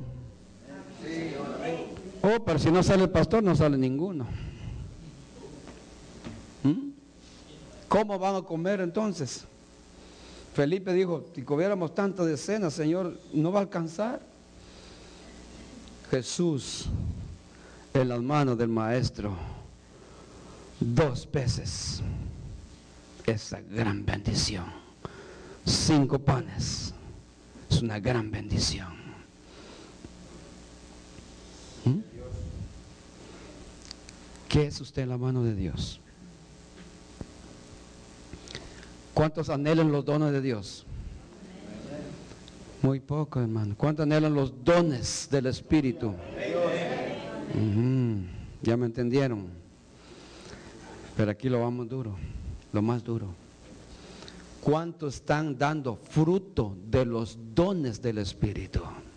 Oh, pero si no sale el pastor, no sale ninguno. ¿Mm? ¿Cómo van a comer entonces? Felipe dijo, si comiéramos tantas decenas, Señor, ¿no va a alcanzar? Jesús, en las manos del Maestro, dos peces, esa gran bendición. Cinco panes, es una gran bendición. ¿Mm? ¿Qué es usted en la mano de Dios? ¿Cuántos anhelan los dones de Dios? Muy poco, hermano. ¿Cuántos anhelan los dones del Espíritu? Uh-huh. Ya me entendieron. Pero aquí lo vamos duro, lo más duro. ¿Cuántos están dando fruto de los dones del Espíritu?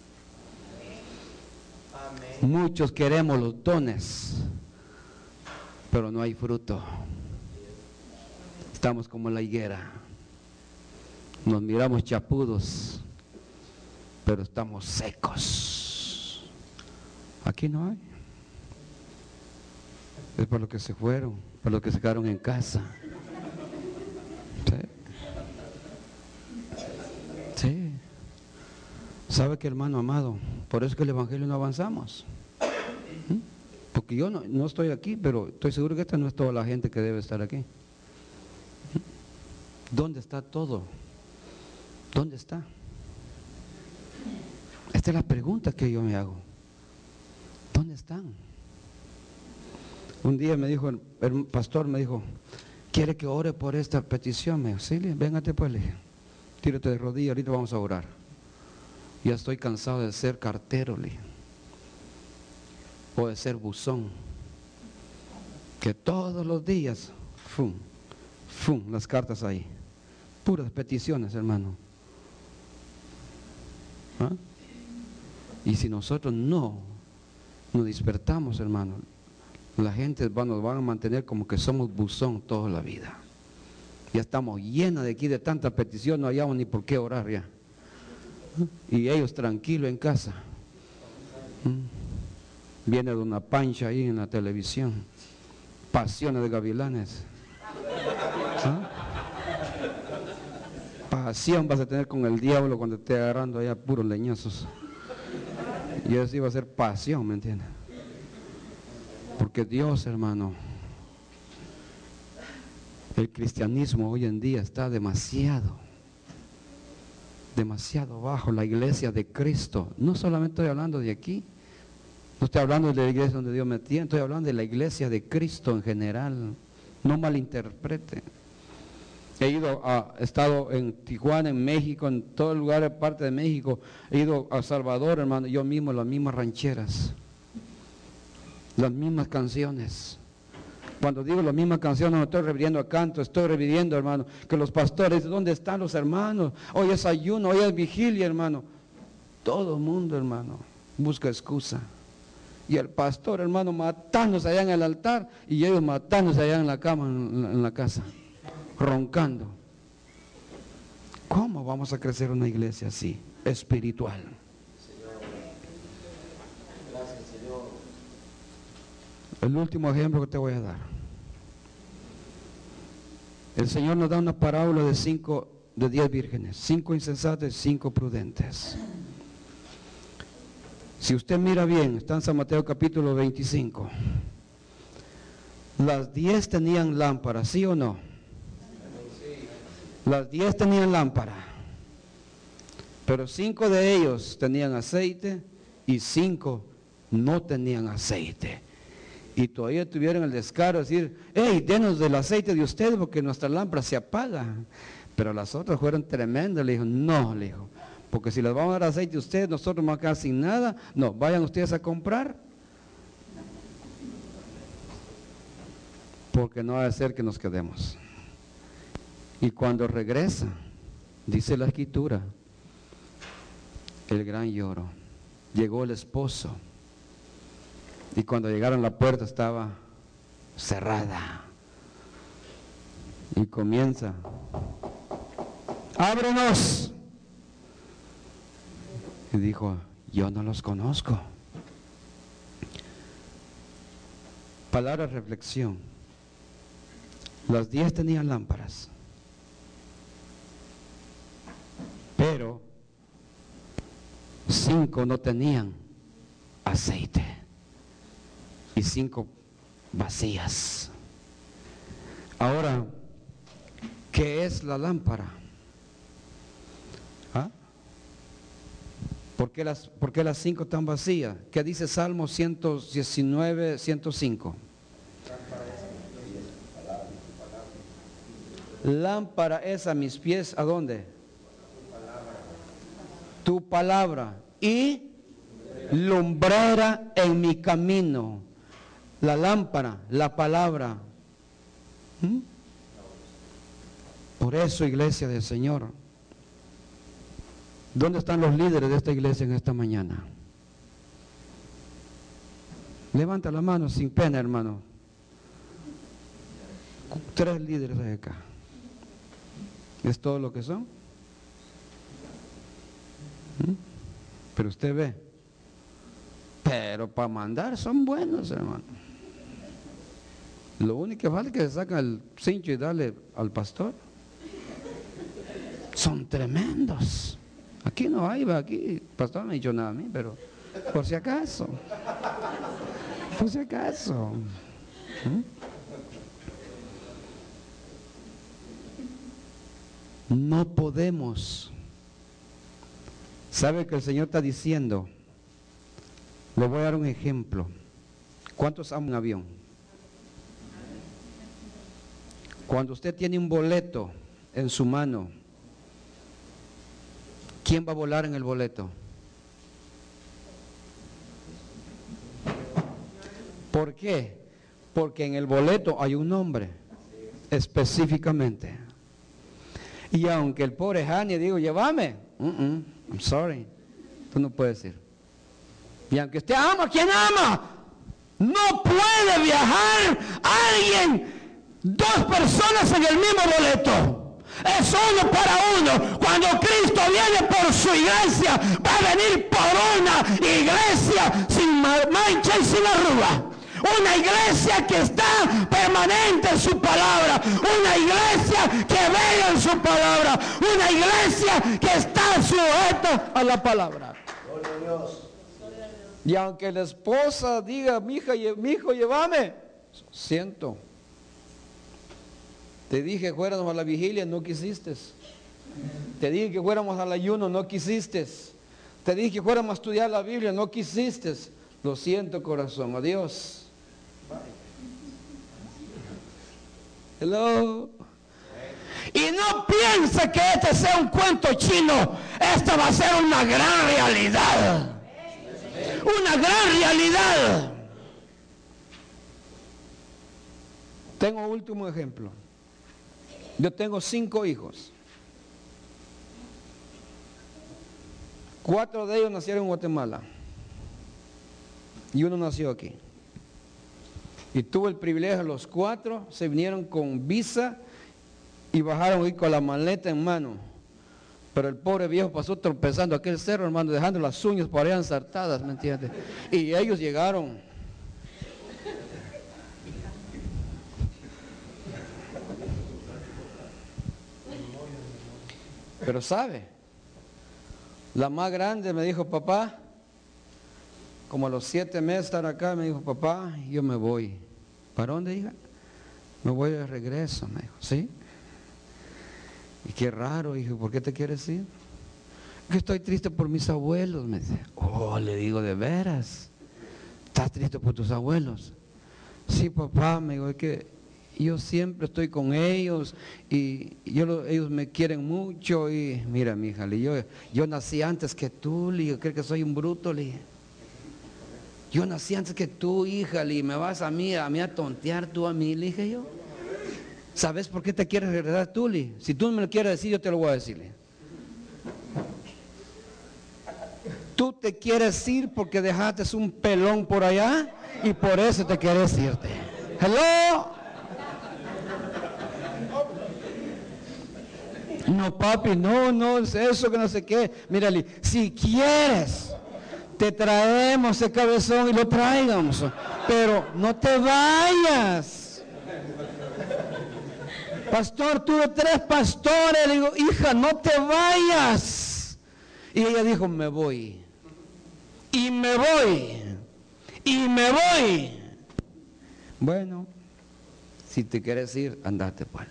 Amén. Muchos queremos los dones, pero no hay fruto. Estamos como la higuera, nos miramos chapudos, pero estamos secos. Aquí no hay. Es por lo que se fueron, por lo que se quedaron en casa. Sí. Sí. ¿Sabe qué, hermano amado? Por eso que el Evangelio no avanzamos. ¿Mm? Porque yo no, no estoy aquí, pero estoy seguro que esta no es toda la gente que debe estar aquí. ¿Dónde está todo? ¿Dónde está? Esta es la pregunta que yo me hago. ¿Dónde están? Un día me dijo, el, el pastor me dijo, ¿quiere que ore por esta petición? Me dijo, sí, véngate pues, le dije, tírate de rodillas, ahorita vamos a orar. Ya estoy cansado de ser cartero, le dije, o de ser buzón, que todos los días, fum, fum, las cartas ahí. Puras peticiones, hermano. ¿Ah? Y si nosotros no nos despertamos, hermano, la gente va, nos van a mantener como que somos buzón toda la vida. Ya estamos llenos de aquí de tanta petición, no hayamos ni por qué orar ya. ¿Ah? Y ellos tranquilos en casa. ¿Mm? Viene de una pancha ahí en la televisión. Pasiones de gavilanes. ¿Ah? pasión vas a tener con el diablo cuando esté agarrando allá puros leñazos. Y eso iba a ser pasión, ¿me entiendes? Porque Dios, hermano, el cristianismo hoy en día está demasiado, demasiado bajo. La iglesia de Cristo, no solamente estoy hablando de aquí, no estoy hablando de la iglesia donde Dios me tiene, estoy hablando de la iglesia de Cristo en general. No malinterprete. He ido a, he estado en Tijuana, en México, en todo el lugar, parte de México. He ido a Salvador, hermano, yo mismo, las mismas rancheras, las mismas canciones. Cuando digo las mismas canciones, no estoy refiriendo a canto, estoy refiriendo, hermano, que los pastores, ¿dónde están los hermanos? Hoy es ayuno, hoy es vigilia, hermano. Todo el mundo, hermano, busca excusa. Y el pastor, hermano, matándose allá en el altar y ellos matándose allá en la cama, en la, en la casa, roncando. ¿Cómo vamos a crecer una iglesia así, espiritual? El último ejemplo que te voy a dar. El Señor nos da una parábola de cinco, de diez vírgenes, cinco insensatas y cinco prudentes. Si usted mira bien, está en San Mateo capítulo veinticinco. Las diez tenían lámpara, ¿sí o no? Las diez tenían lámpara, pero cinco de ellos tenían aceite y cinco no tenían aceite. Y todavía tuvieron el descaro de decir, hey, denos del aceite de ustedes porque nuestra lámpara se apaga. Pero las otras fueron tremendas, le dijo, no, le dijo, porque si les vamos a dar aceite a ustedes, nosotros nos vamos a quedar sin nada. No, vayan ustedes a comprar, porque no va a ser que nos quedemos. Y cuando regresa, dice la escritura, el gran lloro. Llegó el esposo. Y cuando llegaron la puerta estaba cerrada. Y comienza, ábrenos. Y dijo, yo no los conozco. Palabra de reflexión. Las diez tenían lámparas, pero cinco no tenían aceite y cinco vacías. Ahora, ¿qué es la lámpara? ¿Ah? ¿Por qué las, por qué las cinco están vacías? ¿Qué dice Salmo ciento diecinueve, ciento cinco? Lámpara es a mis pies, ¿a dónde? Tu palabra. Y lumbrera en mi camino. La lámpara, la palabra. ¿Mm? Por eso, iglesia del Señor, ¿dónde están los líderes de esta iglesia en esta mañana? Levanta la mano sin pena, hermano. Tres líderes de acá. ¿Es todo lo que son? ¿Mm? Pero usted ve. Pero para mandar son buenos, hermano. Lo único que falta es que se sacan el cincho y darle al pastor. Son tremendos. Aquí no hay, aquí el pastor no me ha dicho nada a mí, pero por si acaso. Por si acaso. ¿Mm? No podemos. ¿Sabe que el Señor está diciendo? Le voy a dar un ejemplo. ¿Cuántos aman un avión? Cuando usted tiene un boleto en su mano, ¿quién va a volar en el boleto? ¿Por qué? Porque en el boleto hay un nombre específicamente. Y aunque el pobre Jani digo, llévame, uh -uh, I'm sorry, tú no puedes ir. Y aunque usted ama, ¿quién ama? No puede viajar alguien, dos personas en el mismo boleto. Es uno para uno. Cuando Cristo viene por su iglesia, va a venir por una iglesia sin mancha y sin arruga. Una iglesia que está permanente en su palabra. Una iglesia iglesia que vela en su palabra, una iglesia que está sujeta a la palabra. Gloria a Dios. Y aunque la esposa diga, mi hija, mi hijo, llévame, siento. Te dije que fuéramos a la vigilia, no quisiste. Te dije que fuéramos al ayuno, no quisiste. Te dije que fuéramos a estudiar la Biblia, no quisiste. Lo siento, corazón, adiós. Hello. Y no piense que este sea un cuento chino. Esta va a ser una gran realidad. Una gran realidad. Tengo un último ejemplo. Yo tengo cinco hijos. Cuatro de ellos nacieron en Guatemala. Y uno nació aquí. Y tuve el privilegio, los cuatro se vinieron con visa y bajaron hoy con la maleta en mano. Pero el pobre viejo pasó tropezando aquel cerro, hermano, dejando las uñas por allá ensartadas, ¿me entiendes? Y ellos llegaron. Pero sabe, la más grande me dijo, papá, como a los siete meses de estar acá, me dijo, papá, yo me voy. ¿Para dónde, hija? Me voy de regreso, me dijo, ¿sí? Y qué raro, hijo, ¿por qué te quieres ir? Que estoy triste por mis abuelos, me dice. Oh, le digo, ¿de veras? ¿Estás triste por tus abuelos? Sí, papá, me digo, es que yo siempre estoy con ellos y yo lo, ellos me quieren mucho y mira, mi hija, yo, yo nací antes que tú, le digo, ¿crees que soy un bruto? Le dije. Yo nací antes que tú, hija, le dije, me vas a mí, a mí a tontear tú a mí, le dije yo. ¿Sabes por qué te quieres regresar tú, Lee? Si tú no me lo quieres decir, yo te lo voy a decirle. Tú te quieres ir porque dejaste un pelón por allá y por eso te quieres irte. Hello. No, papi, no, no, es eso que no sé qué. Mírale, si quieres, te traemos ese cabezón y lo traigamos. Pero no te vayas. Pastor, tuve tres pastores. Le digo, hija, no te vayas. Y ella dijo, me voy. Y me voy. Y me voy. Bueno, si te quieres ir, andate, pues.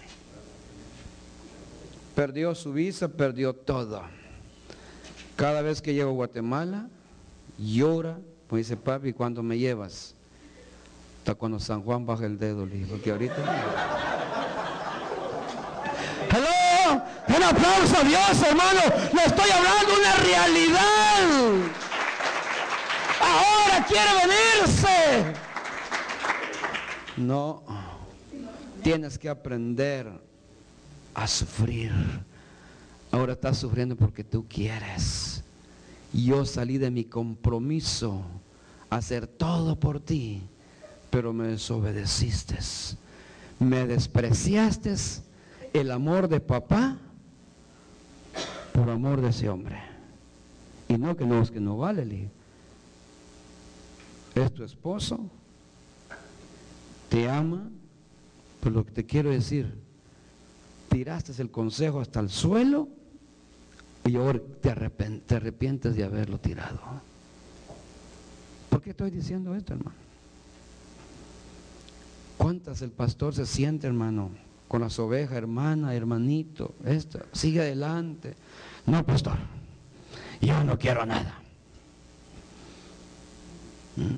Perdió su visa, perdió todo. Cada vez que llego a Guatemala, llora. Pues dice, papi, ¿cuándo me llevas? Hasta cuando San Juan baja el dedo, le digo, porque ahorita... ¡Hello! Un aplauso a Dios, hermano. Le estoy hablando de una realidad. Ahora quiere venirse. No. Tienes que aprender a sufrir. Ahora estás sufriendo porque tú quieres. Yo salí de mi compromiso a hacer todo por ti, pero me desobedeciste. Me despreciaste el amor de papá por amor de ese hombre. Y no que no, es que no vale, le digo. Es tu esposo, te ama, pero lo que te quiero decir, tiraste el consejo hasta el suelo y ahora te, arrepent, te arrepientes de haberlo tirado. ¿Por qué estoy diciendo esto, hermano? ¿Cuántas el pastor se siente, hermano, con las ovejas, hermana, hermanito, esto, sigue adelante? No, pastor, yo no quiero nada. ¿Mm?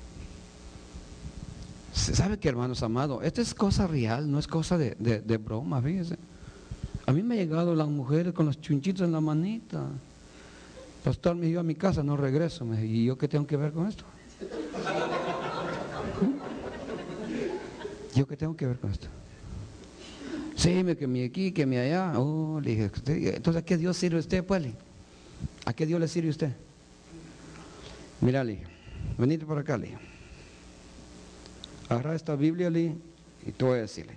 ¿Se sabe qué, hermanos amados? Esta es cosa real, no es cosa de, de, de broma, fíjese. A mí me han llegado las mujeres con los chunchitos en la manita. Pastor, me iba a mi casa, no regreso. Me dije, ¿y yo qué tengo que ver con esto? ¿Yo qué tengo que ver con esto? Sí, me que mi aquí, que mi allá. Oh, le dije, entonces ¿a qué Dios sirve usted, pues? ¿A qué Dios le sirve usted? Mira, le dije, venite por acá, le dije. Agarra esta Biblia, le dije, y te voy a decirle.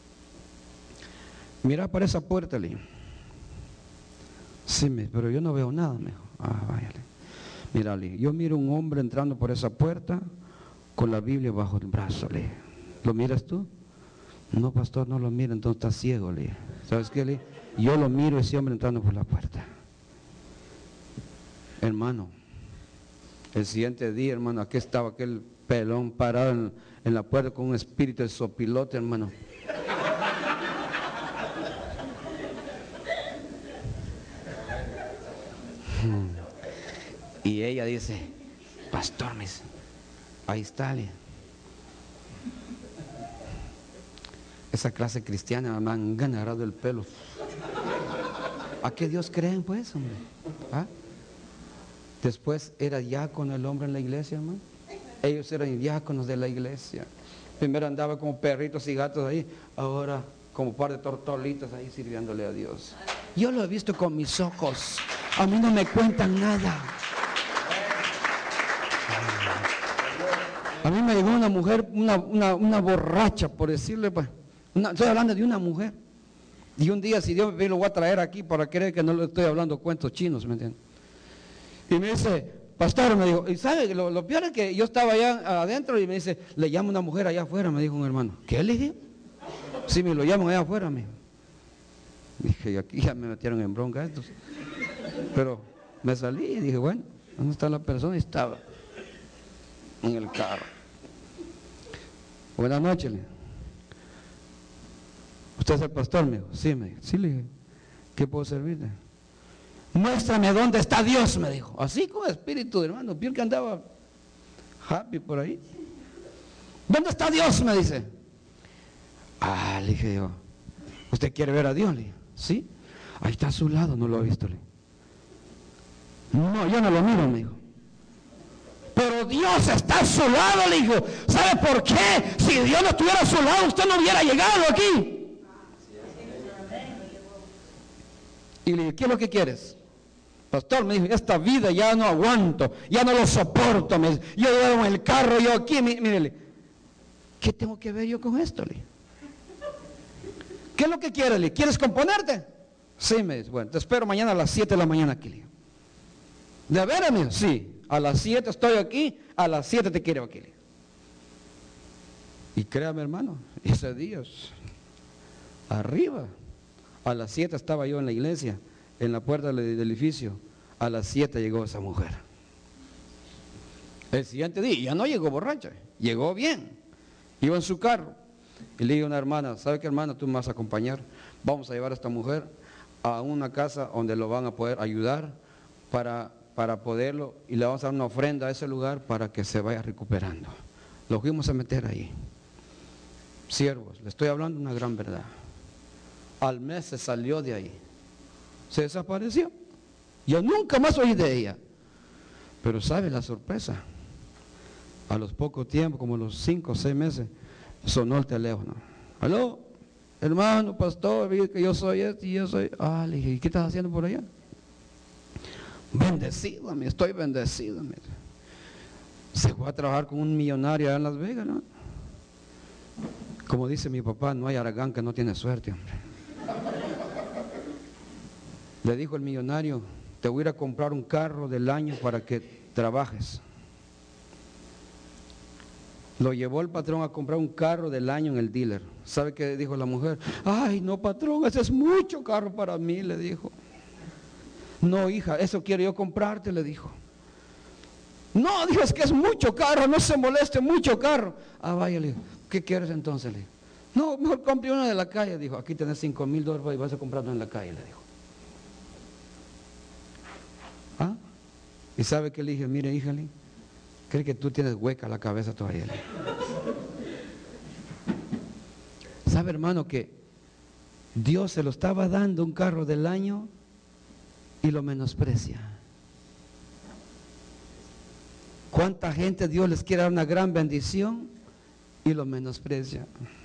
Mira para esa puerta, le dije. Sí, me, pero yo no veo nada, me dijo. Ah, váyale. Mira, le dije, yo miro un hombre entrando por esa puerta con la Biblia bajo el brazo, le dije. ¿Lo miras tú? No, pastor, no lo mira, entonces está ciego, le dije. ¿Sabes qué, le dije? Yo lo miro ese hombre entrando por la puerta. Hermano, el siguiente día, hermano, aquí estaba aquel pelón parado en, en la puerta con un espíritu de sopilote, hermano. Y ella dice, pastor, me dice, ahí está, le. Esa clase cristiana me han agarrado el pelo. ¿A qué Dios creen, pues, hombre? ¿Ah? Después era diácono el hombre en la iglesia, hermano. Ellos eran diáconos de la iglesia. Primero andaba como perritos y gatos ahí, ahora como par de tortolitas ahí sirviéndole a Dios. Yo lo he visto con mis ojos. A mí no me cuentan nada. A mí me llegó una mujer, una, una, una borracha, por decirle, pues. Una, estoy hablando de una mujer. Y un día, si Dios me lo voy a traer aquí para creer que no le estoy hablando cuentos chinos, ¿me entiendes? Y me dice, pastor, me dijo, y sabe, lo, lo peor es que yo estaba allá adentro y me dice, le llamo una mujer allá afuera, me dijo un hermano. ¿Qué le dije? Sí, me lo llaman allá afuera, me dijo. Dije, aquí ya me metieron en bronca estos. Pero me salí y dije, bueno, ¿dónde está la persona? Y estaba en el carro. Buenas noches, le dije. ¿Usted es el pastor? Me dijo, sí, me dijo, sí, le dije, ¿qué puedo servirle? Muéstrame dónde está Dios, me dijo. Así con espíritu, hermano, vio que andaba happy por ahí. ¿Dónde está Dios? Me dice. Ah, le dije yo, ¿usted quiere ver a Dios? Le dije, sí, ahí está a su lado, no lo ha visto. Le dije, no, yo no lo miro, me dijo. Pero Dios está a su lado, le dijo. ¿Sabe por qué? Si Dios no estuviera a su lado, usted no hubiera llegado aquí. Y le dije, ¿qué es lo que quieres? Pastor, me dijo, esta vida ya no aguanto, ya no lo soporto. Me dice, yo llevo en el carro, yo aquí, mírele. ¿Qué tengo que ver yo con esto? Le dije, ¿qué es lo que quieres? Le? ¿Quieres componerte? Sí, me dice, bueno, te espero mañana a las siete de la mañana aquí. Le dije, ¿de veras, me dijo? Sí, a las siete estoy aquí, a las siete te quiero aquí. Le dije. Y créame, hermano, ese día, arriba, a las siete estaba yo en la iglesia, en la puerta del edificio, a las siete llegó esa mujer. El siguiente día, ya no llegó borracha, llegó bien, iba en su carro. Y le dije a una hermana, ¿sabe qué, hermana? Tú me vas a acompañar, vamos a llevar a esta mujer a una casa donde lo van a poder ayudar para, para poderlo, y le vamos a dar una ofrenda a ese lugar para que se vaya recuperando. Lo fuimos a meter ahí. Siervos, le estoy hablando una gran verdad. Al mes se salió de ahí, se desapareció. Yo nunca más oí de ella. Pero ¿sabe la sorpresa? A los pocos tiempos, como los cinco o seis meses, sonó el teléfono. Aló, hermano, pastor, que yo soy este y yo soy. Ah, le dije, ¿y qué estás haciendo por allá? Bendecido, me estoy bendecido. Me. Se fue a trabajar con un millonario allá en Las Vegas, ¿no? Como dice mi papá, no hay aragán que no tiene suerte, hombre. Le dijo el millonario, te voy a ir a comprar un carro del año para que trabajes. Lo llevó el patrón a comprar un carro del año en el dealer. ¿Sabe qué dijo la mujer? Ay, no, patrón, ese es mucho carro para mí, le dijo. No, hija, eso quiero yo comprarte, le dijo. No, dijo, es que es mucho carro, no se moleste, mucho carro. Ah, vaya, le dijo, ¿qué quieres entonces? Le dijo, no, mejor compre una de la calle. Dijo, aquí tenés cinco mil dólares y vas a comprarlo en la calle, le dijo. ¿Ah? ¿Y sabe qué le dije? Mire, hija, le cree que tú tienes hueca la cabeza todavía. Le. ¿Sabe, hermano, que Dios se lo estaba dando un carro del año y lo menosprecia? ¿Cuánta gente Dios les quiere dar una gran bendición y lo menosprecia?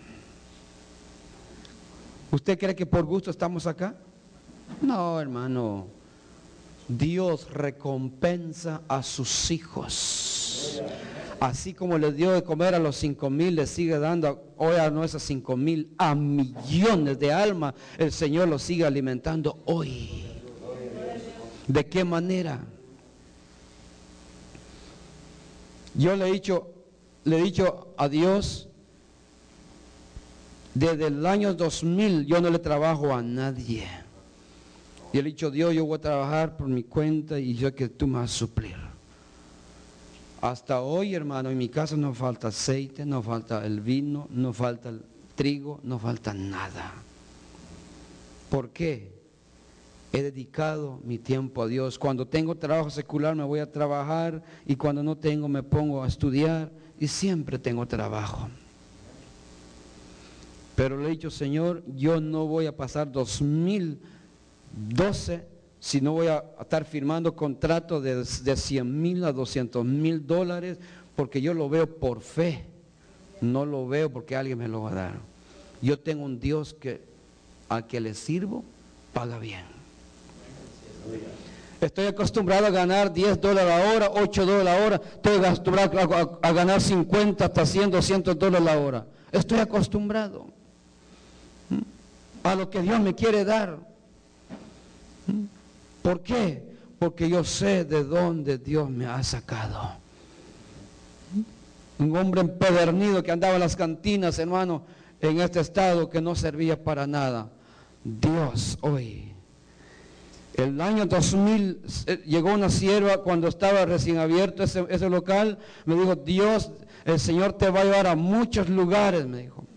¿Usted cree que por gusto estamos acá? No, hermano. Dios recompensa a sus hijos. Así como le dio de comer a los cinco mil, le sigue dando hoy a nuestros cinco mil, a millones de almas. El Señor los sigue alimentando hoy. ¿De qué manera? Yo le he dicho, le he dicho a Dios, Desde el año dos mil yo no le trabajo a nadie. Y le he dicho, Dios, yo voy a trabajar por mi cuenta y yo sé que tú me vas a suplir. Hasta hoy, hermano, en mi casa no falta aceite, no falta el vino, no falta el trigo, no falta nada. ¿Por qué? He dedicado mi tiempo a Dios. Cuando tengo trabajo secular me voy a trabajar y cuando no tengo me pongo a estudiar y siempre tengo trabajo. Pero le he dicho, Señor, yo no voy a pasar dos mil doce si no voy a estar firmando contratos de, de cien mil a doscientos mil dólares, porque yo lo veo por fe, no lo veo porque alguien me lo va a dar. Yo tengo un Dios que al que le sirvo paga bien. Estoy acostumbrado a ganar diez dólares la hora, ocho dólares la hora, estoy acostumbrado a, a, a ganar cincuenta hasta cien, doscientos dólares la hora. Estoy acostumbrado a lo que Dios me quiere dar. ¿Por qué? Porque yo sé de dónde Dios me ha sacado. Un hombre empedernido que andaba en las cantinas, hermano, en este estado que no servía para nada. Dios hoy, el año dos mil, llegó una sierva cuando estaba recién abierto ese, ese local, me dijo, Dios, el Señor te va a llevar a muchos lugares, me dijo.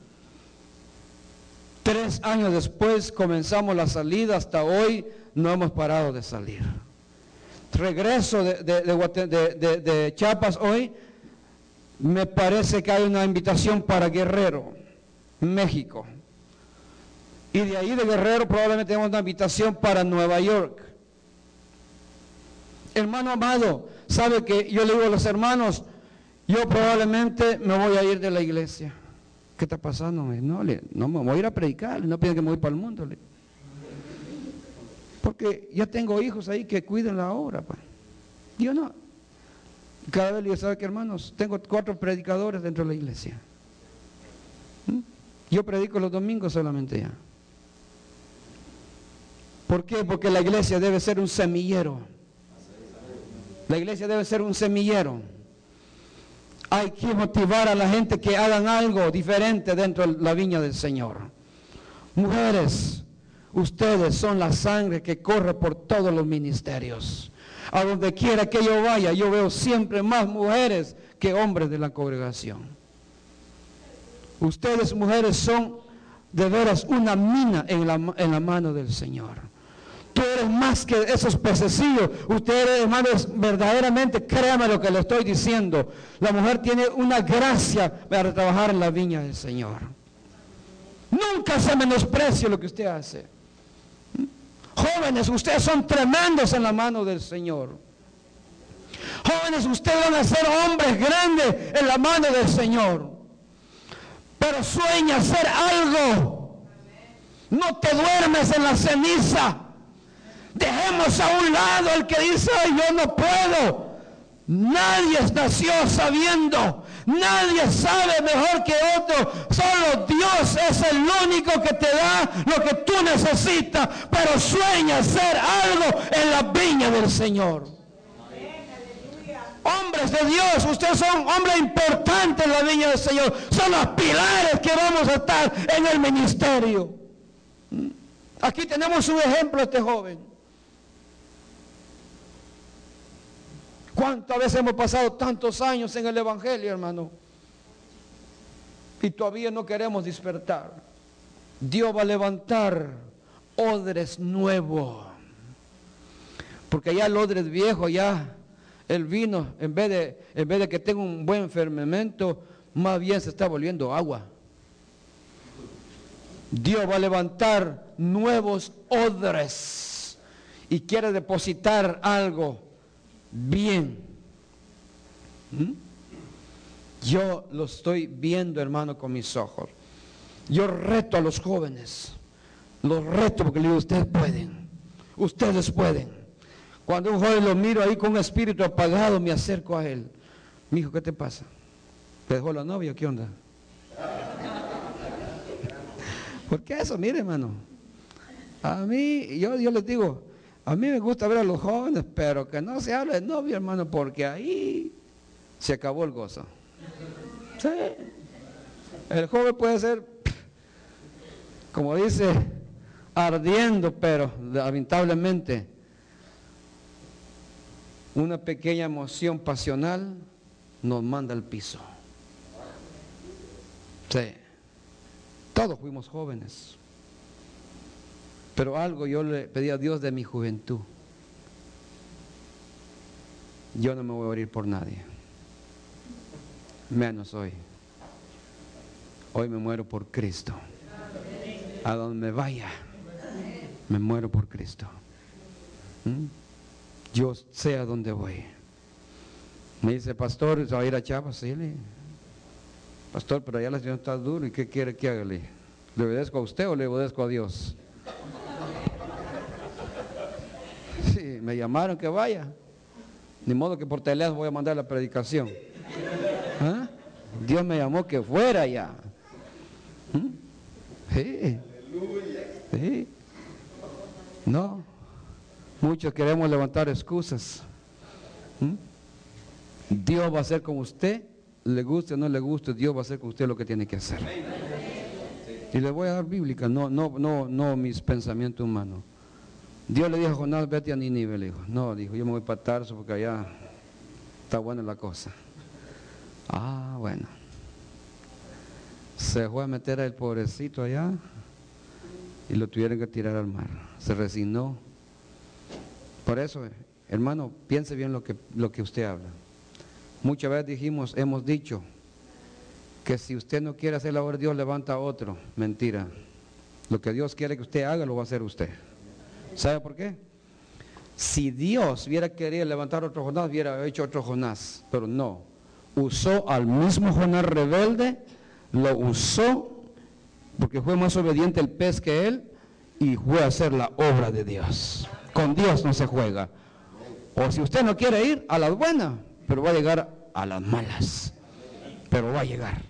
Tres años después comenzamos la salida, hasta hoy no hemos parado de salir. Regreso de, de, de, de, de Chiapas hoy, me parece que hay una invitación para Guerrero, México. Y de ahí de Guerrero probablemente tenemos una invitación para Nueva York. Hermano amado, sabe que yo le digo a los hermanos, yo probablemente me voy a ir de la iglesia. ¿Qué está pasando? No, le, no me voy a ir a predicar, no piensen que me voy para el mundo. Le. Porque ya tengo hijos ahí que cuiden la obra. Pues. Yo no. Cada vez le digo, ¿sabe qué, hermanos? Tengo cuatro predicadores dentro de la iglesia. ¿Mm? Yo predico los domingos solamente ya. ¿Por qué? Porque la iglesia debe ser un semillero. La iglesia debe ser un semillero. Hay que motivar a la gente que hagan algo diferente dentro de la viña del Señor. Mujeres, ustedes son la sangre que corre por todos los ministerios. A donde quiera que yo vaya, yo veo siempre más mujeres que hombres de la congregación. Ustedes, mujeres, son de veras una mina en la, en la mano del Señor. Tú eres más que esos pececillos. Ustedes, hermanos, verdaderamente, créame lo que le estoy diciendo. La mujer tiene una gracia para trabajar en la viña del Señor. Nunca se menosprecie lo que usted hace. Jóvenes, ustedes son tremendos en la mano del Señor. Jóvenes, ustedes van a ser hombres grandes en la mano del Señor. Pero sueña hacer algo. No te duermes en la ceniza. Dejemos a un lado el que dice, ay, yo no puedo. Nadie nació sabiendo. Nadie sabe mejor que otro. Solo Dios es el único que te da lo que tú necesitas. Pero sueña hacer algo en la viña del Señor. Hombres de Dios, ustedes son hombres importantes en la viña del Señor. Son los pilares que vamos a estar en el ministerio. Aquí tenemos un ejemplo de este joven. ¿Cuántas veces hemos pasado tantos años en el Evangelio, hermano? Y todavía no queremos despertar. Dios va a levantar odres nuevos. Porque ya el odre es viejo, ya el vino, en vez de, en vez de que tenga un buen fermento, más bien se está volviendo agua. Dios va a levantar nuevos odres y quiere depositar algo bien. ¿Mm? Yo lo estoy viendo, hermano, con mis ojos. Yo reto a los jóvenes, los reto porque le digo, ustedes pueden, ustedes pueden. Cuando un joven lo miro ahí con un espíritu apagado, me acerco a él. Mi hijo, ¿qué te pasa? ¿Te dejó la novia? ¿Qué onda? ¿Por qué eso? Mire, hermano, a mí, yo, yo les digo, a mí me gusta ver a los jóvenes, pero que no se hable de novia, hermano, porque ahí se acabó el gozo. Sí. El joven puede ser como dice, ardiendo, pero lamentablemente una pequeña emoción pasional nos manda al piso. Sí, todos fuimos jóvenes, pero algo yo le pedí a Dios de mi juventud: yo no me voy a morir por nadie, menos hoy. Hoy me muero por Cristo. A donde me vaya, me muero por Cristo. ¿Mm? Yo sé a dónde voy. Me dice, pastor, ¿va a ir a Chiapas? Sí, le pastor, pero allá la ciudad está duro, ¿y qué quiere que haga? ¿Le, ¿Le obedezco a usted o le obedezco a Dios? Sí, me llamaron que vaya. Ni modo que por teléfono voy a mandar la predicación. ¿Ah? Dios me llamó que fuera ya. ¿Mm? Sí. Sí. No. Muchos queremos levantar excusas. ¿Mm? Dios va a hacer con usted, le guste o no le guste, Dios va a hacer con usted lo que tiene que hacer. Y le voy a dar bíblica, no, no, no, no mis pensamientos humanos. Dios le dijo a Jonás, vete a Nínive, le dijo. No, dijo, yo me voy para Tarso porque allá está buena la cosa. Ah, bueno. Se fue a meter al pobrecito allá y lo tuvieron que tirar al mar. Se resignó. Por eso, hermano, piense bien lo que, lo que usted habla. Muchas veces dijimos, hemos dicho que si usted no quiere hacer la obra de Dios, levanta a otro. Mentira. Lo que Dios quiere que usted haga, lo va a hacer usted. ¿Sabe por qué? Si Dios hubiera querido levantar otro Jonás, hubiera hecho otro Jonás, pero no. Usó al mismo Jonás rebelde, lo usó porque fue más obediente el pez que él y fue a hacer la obra de Dios. Con Dios no se juega. O si usted no quiere ir, a las buenas, pero va a llegar a las malas, pero va a llegar.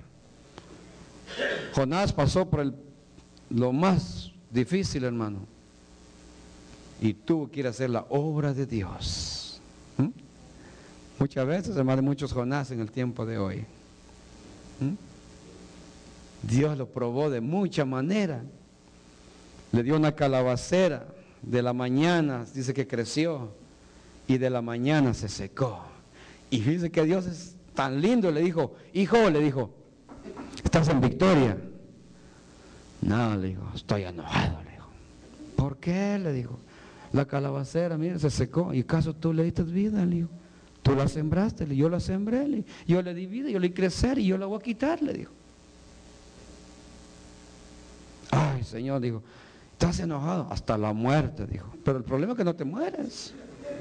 Jonás pasó por el, lo más difícil, hermano, y tuvo que ir a hacer la obra de Dios. ¿Mm? Muchas veces, hermano, muchos Jonás en el tiempo de hoy. ¿Mm? Dios lo probó de mucha manera. Le dio una calabacera, de la mañana dice que creció y de la mañana se secó. Y dice que Dios es tan lindo, le dijo, hijo, le dijo, ¿estás en victoria? No, le dijo, estoy enojado, le dijo. ¿Por qué? Le dijo, la calabacera, mire, se secó. ¿Y acaso tú le diste vida? Le dijo, tú la sembraste, le, yo la sembré, le, yo le di vida, yo le di crecer y yo la voy a quitar, le dijo. Ay, Señor, dijo, ¿estás enojado? Hasta la muerte, dijo. Pero el problema es que no te mueres.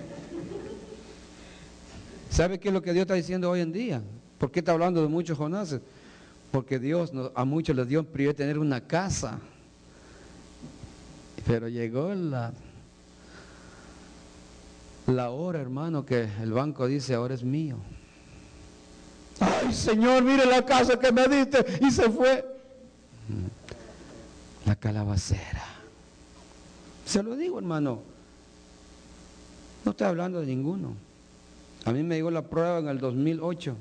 ¿Sabe qué es lo que Dios está diciendo hoy en día? ¿Por qué está hablando de muchos Jonases? Porque Dios nos, a muchos les dio prioridad de tener una casa. Pero llegó la, la hora, hermano, que el banco dice, ahora es mío. Ay, Señor, mire la casa que me diste, y se fue. La calabacera. Se lo digo, hermano, no estoy hablando de ninguno. A mí me llegó la prueba en el dos mil ocho.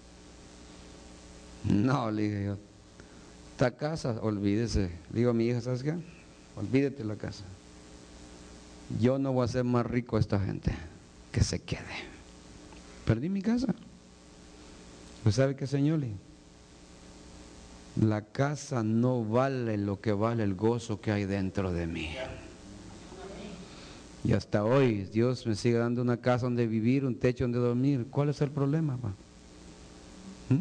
No, le dije yo, esta casa, olvídese. Le digo a mi hija, ¿sabes qué? Olvídate la casa. Yo no voy a hacer más rico a esta gente, que se quede. Perdí mi casa. ¿Pues sabe qué, señor? La casa no vale lo que vale el gozo que hay dentro de mí. Y hasta hoy Dios me sigue dando una casa donde vivir, un techo donde dormir. ¿Cuál es el problema, pa? ¿Mm?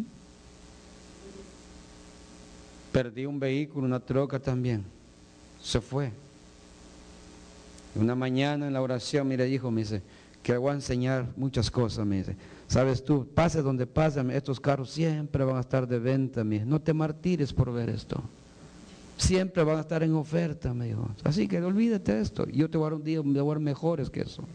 Perdí un vehículo, una troca también. Se fue. Una mañana en la oración, mire, hijo, me dice, que le voy a enseñar muchas cosas, me dice. Sabes tú, pase donde pase, estos carros siempre van a estar de venta, me dice. No te martires por ver esto. Siempre van a estar en oferta, me dijo. Así que olvídate de esto. Yo te voy a dar un día, me voy a dar mejores que eso.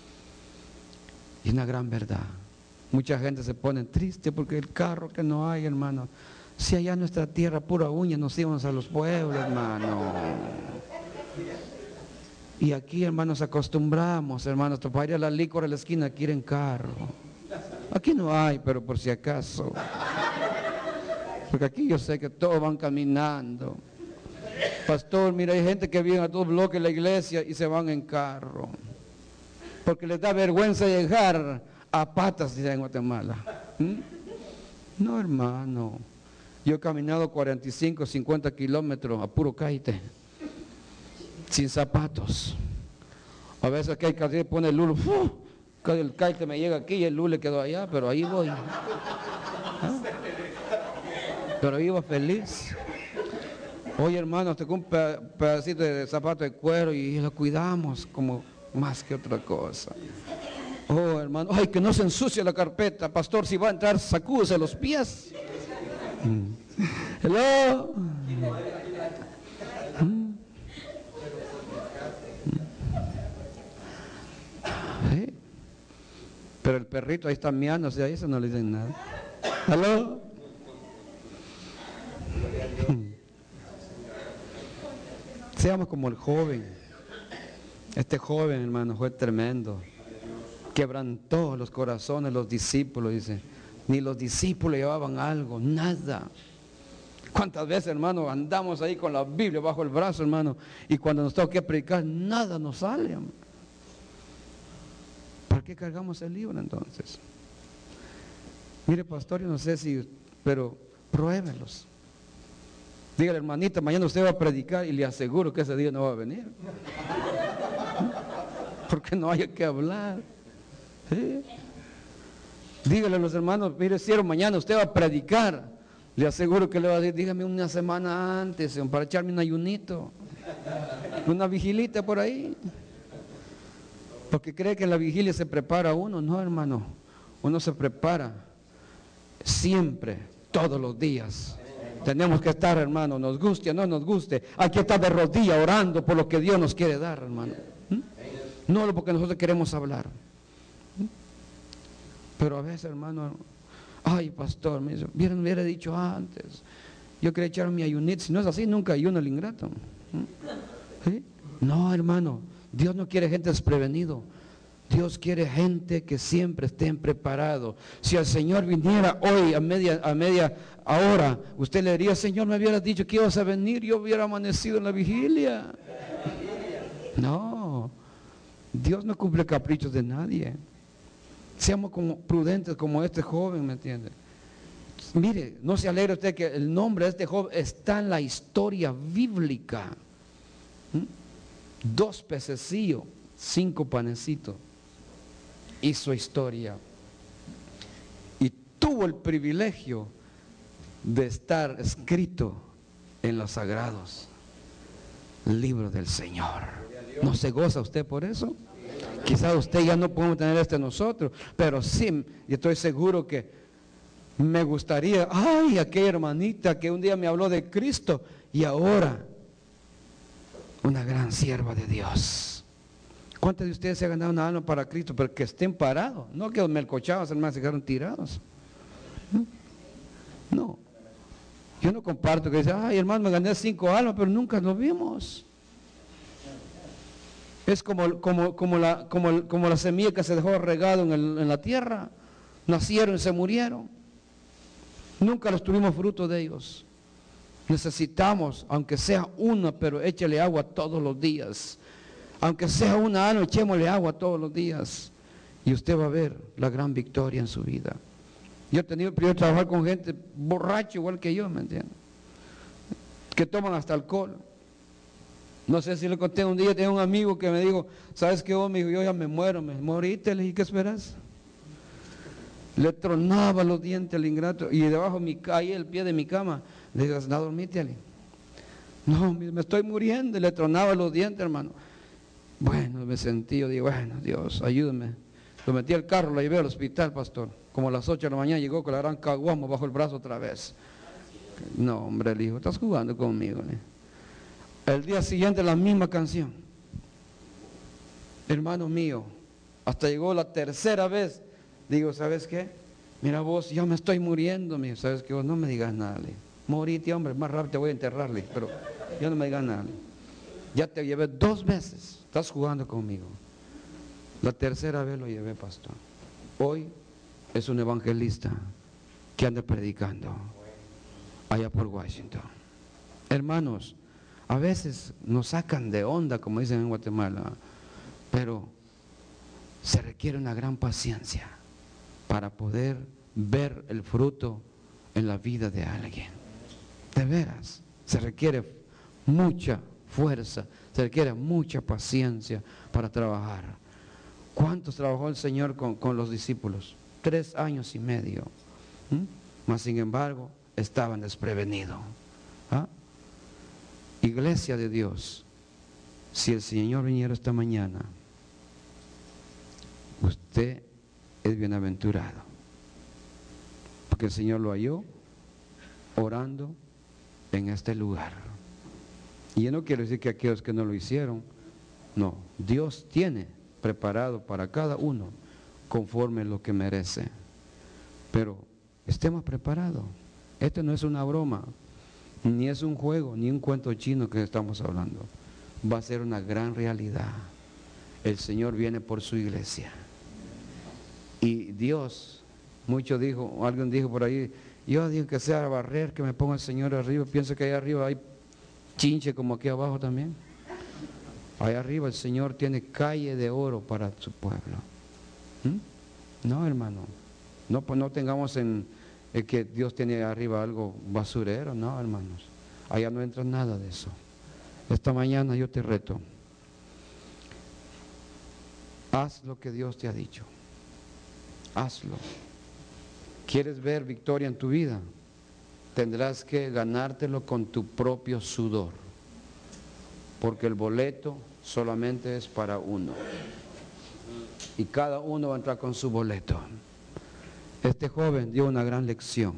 Y una gran verdad. Mucha gente se pone triste porque el carro que no hay, hermano. Si allá en nuestra tierra, pura uña, nos íbamos a los pueblos, hermano. Y aquí, hermanos, acostumbramos, hermanos, para ir a la licor a la esquina quieren carro. Aquí no hay, pero por si acaso. Porque aquí yo sé que todos van caminando. Pastor, mira, hay gente que viene a dos bloques de la iglesia y se van en carro. Porque les da vergüenza llegar a patas, dice en Guatemala. ¿Mm? No, hermano. Yo he caminado cuarenta y cinco, cincuenta kilómetros a puro caite, sin zapatos. A veces que hay que pone el lulo, ¡uh! El caite me llega aquí y el lulo quedó allá, pero ahí voy. ¿Ah? Pero iba feliz. Oye, hermano, tengo un pedacito de zapato de cuero y lo cuidamos como más que otra cosa. Oh, hermano, ay, que no se ensucie la carpeta. Pastor, si va a entrar, sacúdese los pies. Mm. Hello. Mm. ¿Sí? Pero el perrito ahí está miando, o sea, a eso no le dicen nada. Hello. Seamos como el joven. Este joven, hermano, fue tremendo. Quebrantó los corazones, los discípulos, dice. Ni los discípulos llevaban algo, nada. ¿Cuántas veces, hermano, andamos ahí con la Biblia bajo el brazo, hermano? Y cuando nos toca predicar, nada nos sale, hermano. ¿Para qué cargamos el libro entonces? Mire, pastor, yo no sé si, pero pruébelos. Dígale, hermanita, mañana usted va a predicar y le aseguro que ese día no va a venir. Porque no haya que hablar. ¿Sí? Dígale a los hermanos, mire, si mañana usted va a predicar, le aseguro que le va a decir, dígame una semana antes, para echarme un ayunito, una vigilita por ahí. Porque cree que en la vigilia se prepara uno. No, hermano, uno se prepara siempre, todos los días. Tenemos que estar, hermano, nos guste o no nos guste, hay que estar de rodillas orando por lo que Dios nos quiere dar, hermano. ¿Mm? No porque nosotros queremos hablar. ¿Mm? Pero a veces, hermano, ay, pastor, me dice, me hubiera dicho antes, yo quería echar mi ayunito. Si no es así, nunca ayuno el ingrato. ¿Mm? ¿Sí? No, hermano, Dios no quiere gente desprevenido. Dios quiere gente que siempre estén preparados. Si el Señor viniera hoy a media, a media hora, usted le diría, Señor, me hubieras dicho que ibas a venir, yo hubiera amanecido en la vigilia. No, Dios no cumple caprichos de nadie. Seamos como prudentes como este joven, ¿me entiende? Mire, no se alegre usted que el nombre de este joven está en la historia bíblica. ¿Mm? Dos pececillos, cinco panecitos. Hizo historia y tuvo el privilegio de estar escrito en los sagrados libros del Señor. ¿No se goza usted por eso? Quizás usted ya no podemos tener este nosotros, pero sí, y estoy seguro que me gustaría, ay, aquella hermanita que un día me habló de Cristo y ahora una gran sierva de Dios. ¿Cuántos de ustedes se han ganado una alma para Cristo? Pero que estén parados, no que los melcochados, hermanos, se quedaron tirados. No, yo no comparto que dice, ay, hermano, me gané cinco almas, pero nunca lo vimos. Es como, como, como, la, como, como la semilla que se dejó regado en, el, en la tierra, nacieron y se murieron. Nunca los tuvimos fruto de ellos. Necesitamos, aunque sea una, pero échale agua todos los días. Aunque sea una alma, echémosle agua todos los días y usted va a ver la gran victoria en su vida. Yo he tenido el privilegio de trabajar con gente borracha igual que yo, ¿me entiendes? Que toman hasta alcohol. No sé si le conté un día, tenía un amigo que me dijo, ¿sabes qué? Vos, me dijo, yo ya me muero, me moriste, le dije, ¿qué esperas? Le tronaba los dientes al ingrato y debajo de mi calle, el pie de mi cama, le dije, no, dormite, Ale. No, me estoy muriendo, y le tronaba los dientes, hermano. Bueno, me sentí, yo digo, bueno, Dios, ayúdame. Lo metí al carro, lo llevé al hospital, pastor. Como a las ocho de la mañana llegó con la gran caguama bajo el brazo otra vez. No, hombre, le dijo, estás jugando conmigo. ¿Eh? El día siguiente la misma canción. Hermano mío, hasta llegó la tercera vez. Digo, ¿sabes qué? Mira vos, ya me estoy muriendo, mío. ¿Sabes qué? Vos no me digas nada. Le. Morite, hombre, más rápido te voy a enterrarle, pero ya no me digas nada. Le. Ya te llevé dos veces. Estás jugando conmigo. La tercera vez lo llevé, pastor. Hoy es un evangelista que anda predicando allá por Washington. Hermanos, A veces nos sacan de onda, como dicen en Guatemala, pero se requiere una gran paciencia para poder ver el fruto en la vida de alguien. De veras, se requiere mucha fuerza, se requiere mucha paciencia para trabajar. ¿Cuántos trabajó el Señor con, con los discípulos? Tres años y medio. ¿Mm? Mas sin embargo, estaban desprevenidos. ¿Ah? Iglesia de Dios, si el Señor viniera esta mañana, usted es bienaventurado, porque el Señor lo halló orando en este lugar. Y yo no quiero decir que aquellos que no lo hicieron, no, Dios tiene preparado para cada uno conforme lo que merece, pero estemos preparados. Esto no es una broma, ni es un juego, ni un cuento chino que estamos hablando. Va a ser una gran realidad. El Señor viene por su iglesia. Y Dios, mucho dijo, alguien dijo por ahí, yo digo que sea barrer, que me ponga el Señor arriba. Pienso que allá arriba hay chinche como aquí abajo también. Allá arriba el Señor tiene calle de oro para su pueblo. ¿Mm? No, hermano, no, pues no tengamos en eh, que Dios tiene arriba algo basurero, no, hermanos. Allá no entra nada de eso. Esta mañana yo te reto, haz lo que Dios te ha dicho, hazlo. ¿Quieres ver victoria en tu vida? Tendrás que ganártelo con tu propio sudor, porque el boleto solamente es para uno, y cada uno va a entrar con su boleto. Este joven dio una gran lección,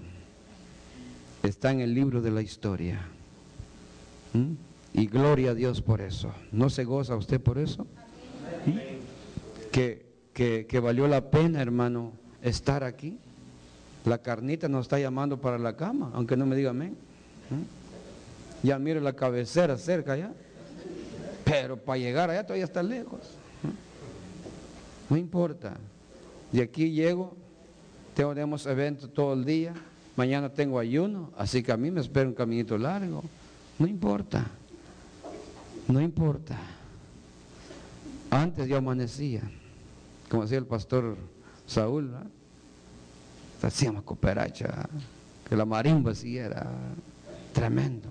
está en el libro de la historia. ¿Mm? Y gloria a Dios por eso. ¿No se goza usted por eso? ¿Mm? Que, que, que valió la pena, hermano, estar aquí. La carnita nos está llamando para la cama, aunque no me diga amén. ¿Mm? Ya mire la cabecera cerca ya, pero para llegar allá todavía está lejos. ¿Mm? No importa. De aquí llego, tenemos eventos todo el día, mañana tengo ayuno, así que a mí me espera un caminito largo. No importa, no importa. Antes yo amanecía, como decía el pastor Saúl, ¿verdad? Hacíamos cooperacha, que la marimba sí era tremendo.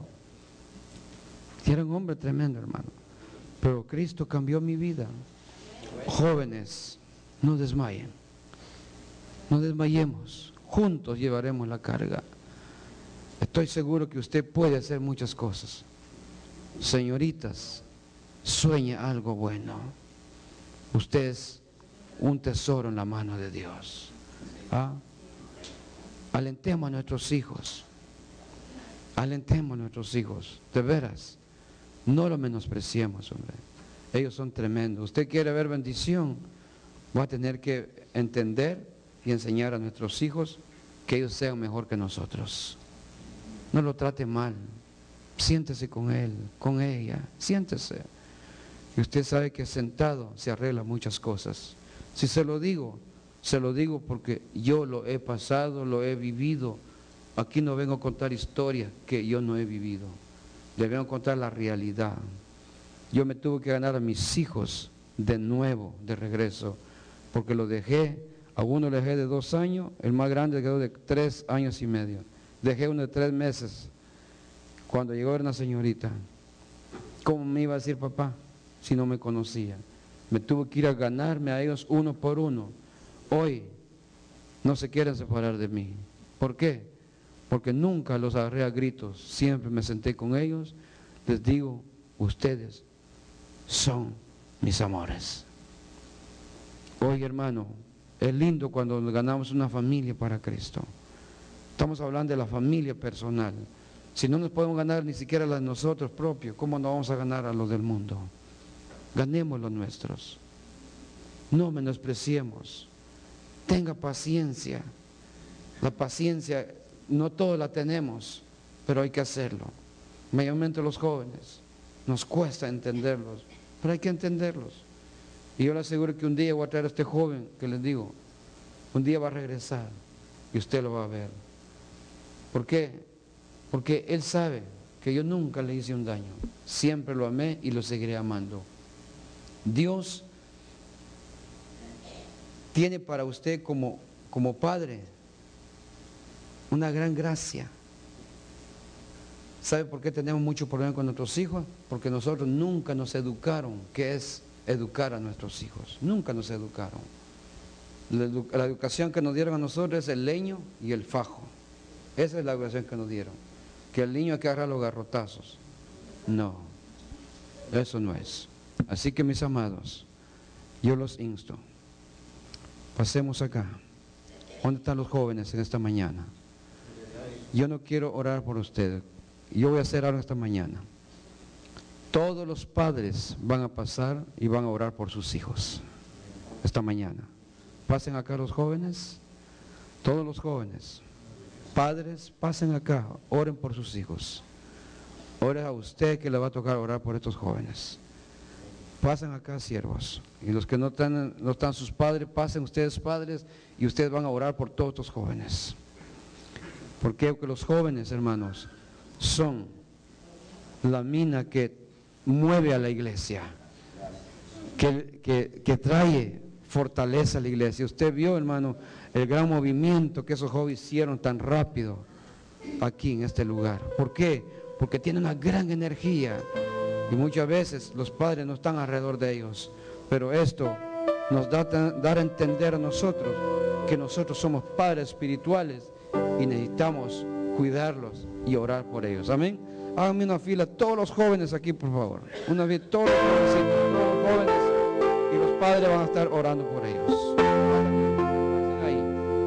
Y era un hombre tremendo, hermano. Pero Cristo cambió mi vida. Jóvenes, no desmayen, no desmayemos, juntos llevaremos la carga. Estoy seguro que usted puede hacer muchas cosas. Señoritas, sueñe algo bueno. Usted es un tesoro en la mano de Dios. ¿Ah? Alentemos a nuestros hijos, alentemos a nuestros hijos, de veras, no lo menospreciemos, hombre. Ellos son tremendos. Usted quiere ver bendición, va a tener que entender y enseñar a nuestros hijos que ellos sean mejor que nosotros. No lo trate mal, siéntese con él, con ella, siéntese. Y usted sabe que sentado se arreglan muchas cosas. Si se lo digo, se lo digo porque yo lo he pasado, lo he vivido. Aquí no vengo a contar historias que yo no he vivido. Le vengo a contar la realidad. Yo me tuve que ganar a mis hijos de nuevo, de regreso, porque lo dejé, a uno le dejé de dos años, el más grande quedó de tres años y medio. Dejé uno de tres meses. Cuando llegó era una señorita. ¿Cómo me iba a decir papá si no me conocía? Me tuve que ir a ganarme a ellos uno por uno. Hoy no se quieren separar de mí. ¿Por qué? Porque nunca los agarré a gritos, siempre me senté con ellos, les digo, ustedes son mis amores. Hoy, hermano, es lindo cuando nos ganamos una familia para Cristo. Estamos hablando de la familia personal. Si no nos podemos ganar ni siquiera la de nosotros propios, ¿cómo nos vamos a ganar a los del mundo? Ganemos los nuestros. No menospreciemos. Tenga paciencia. La paciencia no todos la tenemos, pero hay que hacerlo. Mayormente los jóvenes, nos cuesta entenderlos, pero hay que entenderlos. Y yo le aseguro que un día voy a traer a este joven que les digo, un día va a regresar y usted lo va a ver. ¿Por qué? Porque él sabe que yo nunca le hice un daño. Siempre lo amé y lo seguiré amando. Dios tiene para usted como, como padre una gran gracia. ¿Sabe por qué tenemos mucho problema con nuestros hijos? Porque nosotros nunca nos educaron, ¿qué es educar a nuestros hijos? Nunca nos educaron. La, edu la educación que nos dieron a nosotros es el leño y el fajo. Esa es la educación que nos dieron. Que el niño hay que agarrar los garrotazos. No, eso no es. Así que, mis amados, yo los insto. Pasemos acá. ¿Dónde están los jóvenes en esta mañana? Yo no quiero orar por ustedes. Yo voy a hacer algo esta mañana. Todos los padres van a pasar y van a orar por sus hijos esta mañana. Pasen acá los jóvenes, todos los jóvenes, padres, pasen acá, oren por sus hijos. Oren a usted que le va a tocar orar por estos jóvenes. Pasen acá, siervos, y los que no están, no están sus padres, pasen ustedes padres y ustedes van a orar por todos estos jóvenes. ¿Por qué? Porque los jóvenes, hermanos, son la mina que mueve a la iglesia, que, que, que trae fortaleza a la iglesia. Usted vio, hermano, el gran movimiento que esos jóvenes hicieron tan rápido aquí en este lugar. ¿Por qué? Porque tienen una gran energía y muchas veces los padres no están alrededor de ellos, pero esto nos da, dar a entender a nosotros que nosotros somos padres espirituales y necesitamos cuidarlos y orar por ellos. Amén. Háganme una fila, todos los jóvenes aquí, por favor. Una vez, todos los jóvenes, todos los jóvenes, y los padres van a estar orando por ellos. Ahí.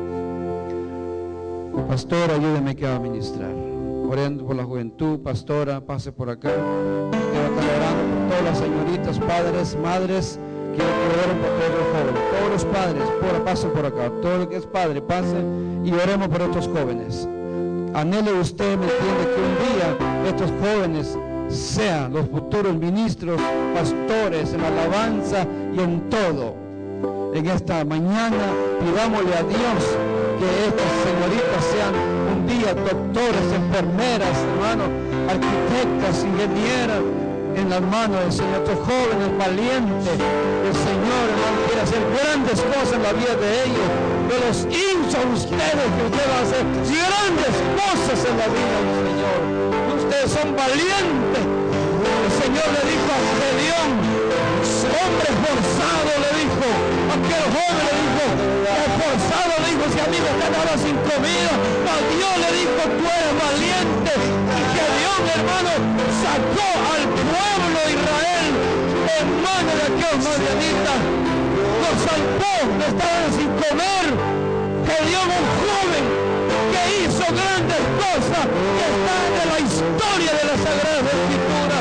Pastor, ayúdeme que va a ministrar. Orando por la juventud, pastora, pase por acá. Que va a estar orando por todas las señoritas, padres, madres. Quiero que oren por todos los jóvenes. Todos los padres, por, pasen por acá. Todo lo que es padre, pase y oremos por estos jóvenes. Anhele usted, ¿me entiende?, que un día estos jóvenes sean los futuros ministros, pastores, en alabanza y en todo. En esta mañana pidámosle a Dios que estas señoritas sean un día doctores, enfermeras, hermanos, arquitectas, ingenieras, en las manos del Señor. Estos jóvenes valientes, el Señor, hermano, quiere hacer grandes cosas en la vida de ellos. Yo los insto a ustedes que ustedes van a hacer grandes cosas en la vida del Señor. Ustedes son valientes. El Señor le dijo a Gedeón, hombre esforzado, le dijo, aquel joven le dijo, esforzado, le dijo, si a mí me están ahora sin comida, a Dios le dijo, tú eres valiente. Y Gedeón, hermano, sacó al pueblo de Israel en manos de aquellos madianitas, los salvó, no estaban sin comer. Gedeón, un joven que hizo grandes cosas, que está en la historia de la Sagrada Escritura.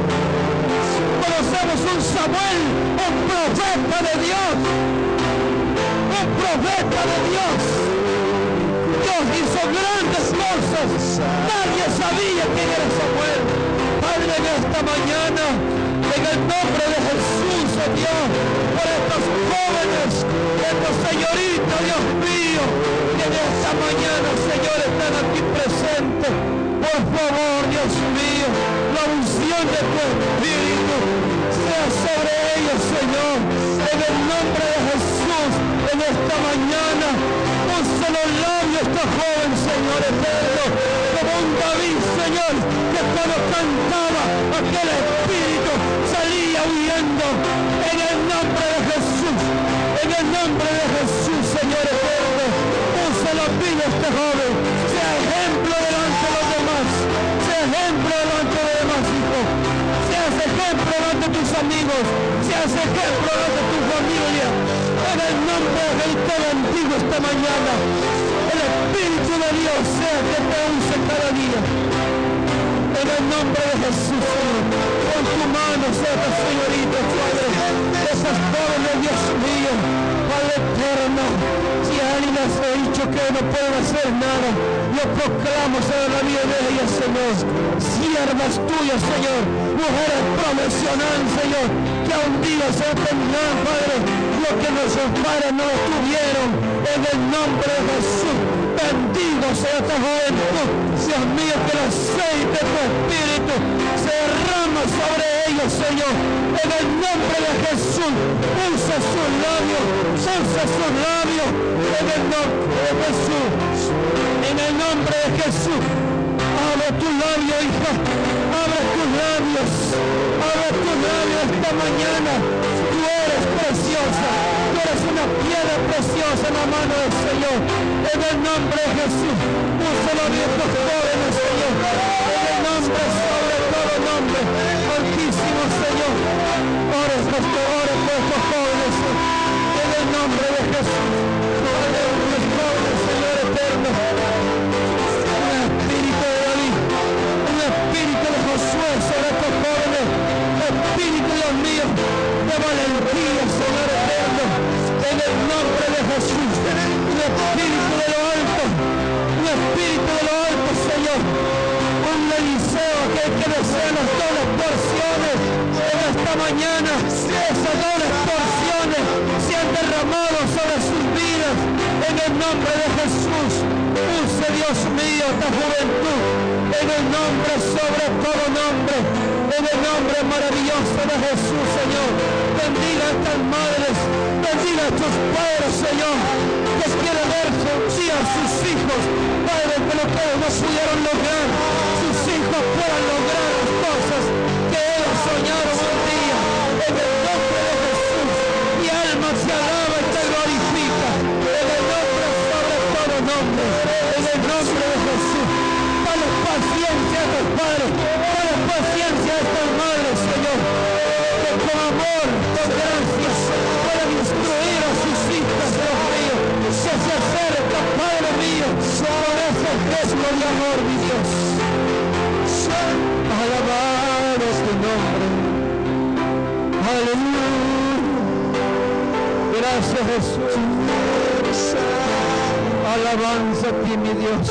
Conocemos un Samuel, un profeta de Dios, un profeta de Dios. Dios hizo grandes cosas, nadie sabía quién era Samuel. Padre, en esta mañana, en el nombre de Jesús, oh Dios, por estos jóvenes, estas señoritas, Dios mío, que en esta mañana, Señor, están aquí presentes. Por favor, Dios mío, la unción de tu Espíritu sea sobre ellos, Señor, en el nombre de Jesús, en esta mañana. Ponce los labios esta joven, Señor eterno, como un David, Señor, que cuando cantaba aquel espíritu salía huyendo. En el nombre de Jesús, en el nombre de Jesús, Señor eterno, ponce la vida este joven, sea ejemplo delante de los demás, sea ejemplo delante de los demás hijos, seas ejemplo delante de tus amigos, seas ejemplo delante de tu familia. En el nombre de Jesús te bendigo esta mañana. El Espíritu de Dios sea que te use cada día. En el nombre de Jesús, Señor, con tu mano sea esta señorita, Padre, esas jóvenes, Dios mío, Padre eterno. Si alguien les ha dicho que no pueden hacer nada, yo proclamo sobre la vida de ellas, Señor, siervas tuyas, Señor, mujeres profesionales, Señor, que un día se tendrán, Padre, lo que nuestros padres no tuvieron. En el nombre de Jesús Bendigo sea esta juventud. Dios mío, que el aceite de tu Espíritu se derrama sobre ellos, Señor. En el nombre de Jesús, usa sus labios, usa sus labios. En el nombre de Jesús, en el nombre de Jesús. Abre tu labio, hija. Abre tus labios. Abre tus labios esta mañana. Tú eres preciosa. Tú eres una piedra preciosa en la mano del Señor. En el nombre de Jesús. Úsalo bien tus jóvenes, Señor. En el nombre, sobre todo nombre. Altísimo Señor. Ora, pastor, ora por estos jóvenes. En el nombre de Jesús. Ora por los jóvenes, Señor eterno. Espíritu de Josué sobre estos jóvenes, Espíritu Dios mío, de valentía, Señor eterno, en el nombre de Jesús, un Espíritu de lo alto, un Espíritu de lo alto, Señor, un Eliseo que, que desea las dobles porciones en esta mañana, esas dobles porciones se han derramado sobre sus vidas, en el nombre de Jesús. Use, Dios mío, esta juventud, en el nombre sobre todo nombre, en el nombre maravilloso de Jesús, Señor. Bendiga a estas madres, bendiga a estos padres, Señor, que quieren ver sí a sus hijos, Padre, que lo que no pudieron lograr, sus hijos puedan lograr las cosas que ellos soñaron un día, en el nombre de Jesús. Mi alma se alaba y te glorifica, en el nombre sobre todo nombre, en el nombre de Jesús. Dale paciencia a estos padres, dale paciencia a estas madres, Señor, que con amor, con gracia, puedan instruir a sus hijas, Dios mío, que se acerca, Padre mío, con ese gesto de amor, mi Dios. Alabado tu nombre. Aleluya. Gracias, Jesús. Alabanza a ti, mi Dios.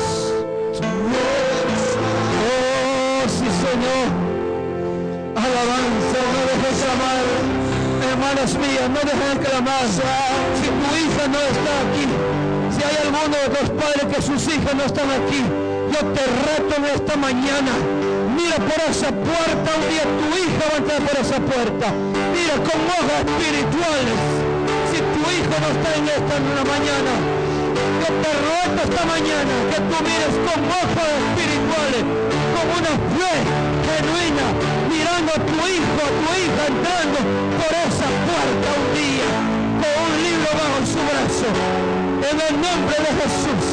Oh, sí, Señor. Alabanza, no dejes clamar. Hermanas mías, no dejen clamar. Si tu hija no está aquí, si hay alguno de los padres que sus hijas no están aquí, yo te reto en esta mañana. Mira por esa puerta, un día tu hija va a entrar por esa puerta. Mira con ojos espirituales. Si tu hijo no está en esta en una mañana, yo te ruego esta mañana que tú mires con ojos espirituales, con una fe genuina, mirando a tu hijo, a tu hija entrando por esa puerta un día, con un libro bajo su brazo. En el nombre de Jesús.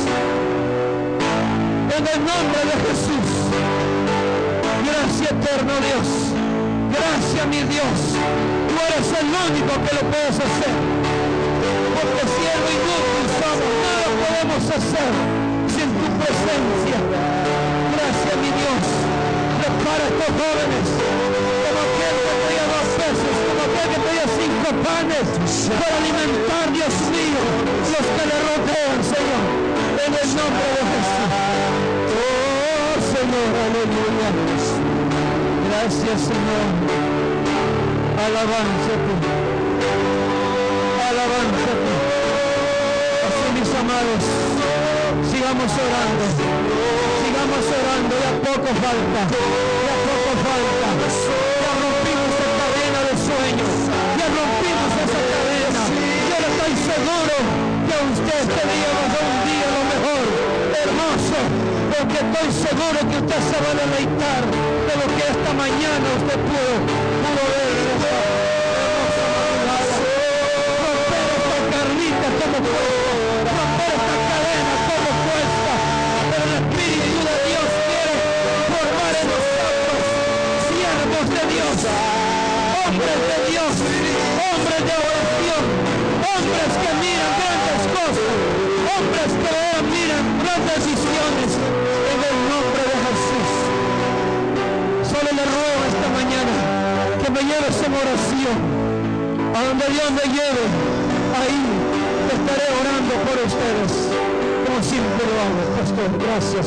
En el nombre de Jesús. Gracias, eterno Dios. Gracias, mi Dios. Tú eres el único que lo puedes hacer. Porque siervo inútil somos, nada podemos hacer sin tu presencia. Gracias, mi Dios. Prepara a estos jóvenes, como aquel que traía dos peces, como aquel que traía cinco panes, para alimentar, Dios mío, los que le rodean, Señor, en el nombre de Jesús. Oh, Señor, aleluya. Gracias, Señor. Alabanza a ti. Alabanza a ti. Así, mis amados, sigamos orando. Sigamos orando. Ya poco falta. Ya poco falta. Ya rompimos esa cadena de sueños. Ya rompimos esa cadena. Yo estoy seguro que usted este día va a ser un día lo mejor. Hermoso. Porque estoy seguro que usted se va a deleitar de lo que esta mañana usted pudo, pudo ver en esta hermosa madrugada. Romper esta carnita como cuesta, romper esta cadena como cuesta. Pero el Espíritu de Dios quiere formar en nosotros siervos de Dios, hombres de Dios, hombres de oración, hombres que miran grandes cosas, hombres que miran grandes visiones. En el nombre de Jesús. Solo le ruego esta mañana que me lleves en oración. A donde Dios me lleve, ahí estaré orando por ustedes. Como siempre lo hago, pastor. Gracias.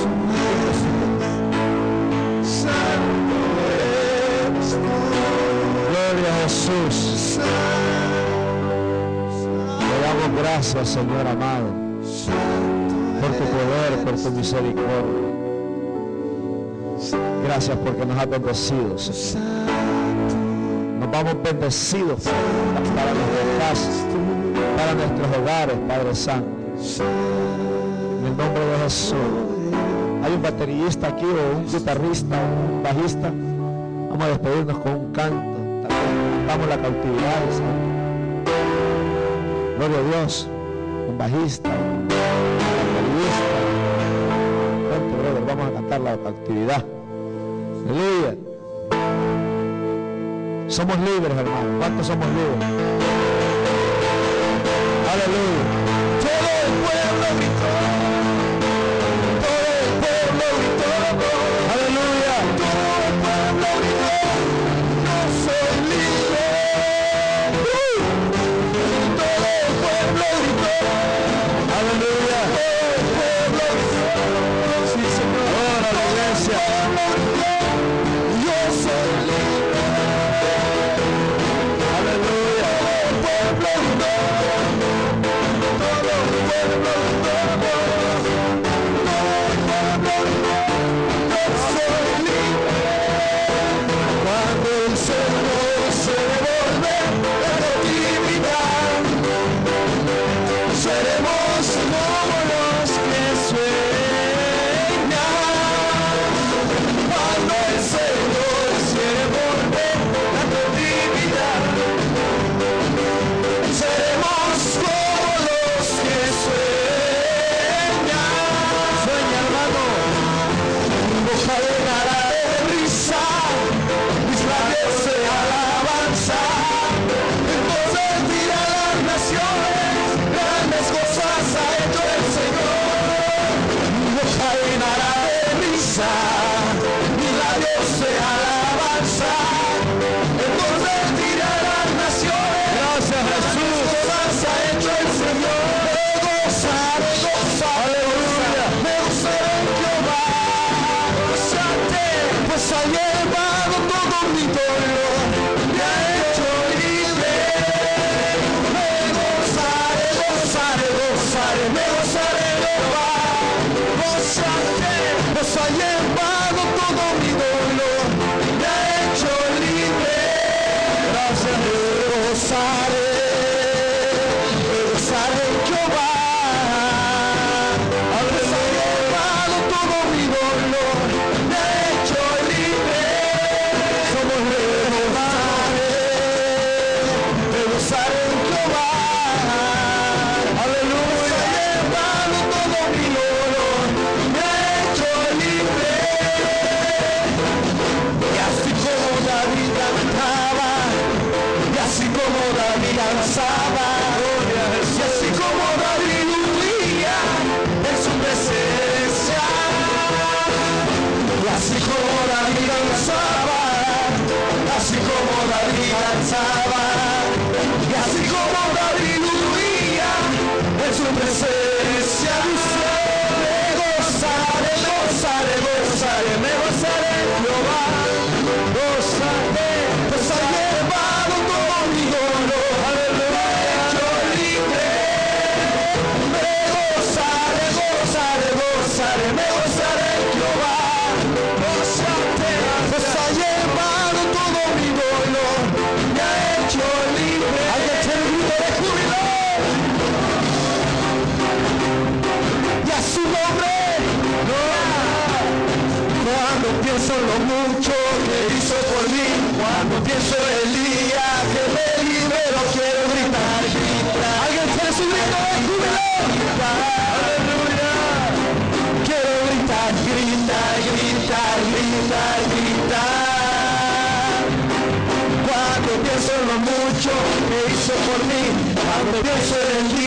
Gloria a Jesús. Le damos gracias, Señor amado. por tu poder, por tu misericordia. Gracias porque nos has bendecido, Señor. Nos vamos bendecidos para nuestras casas, para nuestros hogares, Padre Santo. En el nombre de Jesús. Hay un baterista aquí o un guitarrista, un bajista. Vamos a despedirnos con un canto. Cantamos la cautividad, Señor. Gloria a Dios. Un bajista, un baterista. Vente, brother, vamos a cantar la cautividad. Aleluya. Somos libres, hermano. ¿Cuántos somos libres? Aleluya. Todo el pueblo gritó. Todo el pueblo gritó. Aleluya. Todo el pueblo gritó. Yo soy libre. Uh. Todo el pueblo gritó. Aleluya. Todo el pueblo gritó. Sí, Señor. Ahora la iglesia. Yo soy libre. Aleluya. Todo el pueblo gritó. Todo el pueblo gritó. Todo el pueblo gritó. Yo soy libre. Cuando el Señor se devuelve la cautividad, seremos como los que sueñan. Cuando el Señor se devuelve la cautividad, seremos como los que sueñan. Sueña, hermano. Boca llenará de risa, mis labios de alabanza. Entonces dirán las naciones, grandes cosas ha hecho el Señor. Boca llenará de risa, mis labios de alabanza. Entonces dirán las naciones, gracias Jesús, cosas ha hecho el Señor. Me gozaré, gozaré, aleluya. Me gozaré en Jehová. Gozate, pues ha llevado todo mi dolor, me ha hecho libre. Me gozaré, gozaré, gozaré, me gozaré en Jehová. Gozate, pues ha llevado todo mi dolor, me ha hecho libre. Gracias, me gozaré, me gozaré en Jehová. Pues ha llevado todo mi dolor, me ha hecho libre. Somos libres, me gozaré en Jehová. Aleluya. Ha llevado todo mi dolor, me ha hecho libre. Y así como David cantaba, y así como David danzaba, y así como David huía en su presencia, y así como David danzaba, así como David danzaba, y así como David huía en su presencia, me gozaré, gozaré, gozaré, me gozaré en Jehová. Gozaré, pues ha llevado todo mi dolor, me ha hecho libre. Me gozaré, gozaré, gozaré, me gozaré en Jehová. Gozate, pues ha llevado todo mi dolor, me ha hecho libre. Alguien tiene un grito de júbilo. Y a su nombre, cuando pienso en lo mucho que hizo por mí, cuando pienso en el día que me liberó, quiero gritar, gritar. Alguien tiene su grito de júbilo. Aleluya. Quiero gritar, gritar, gritar, gritar, gritar. Cuando pienso en lo mucho que hizo por mí, cuando pienso en el día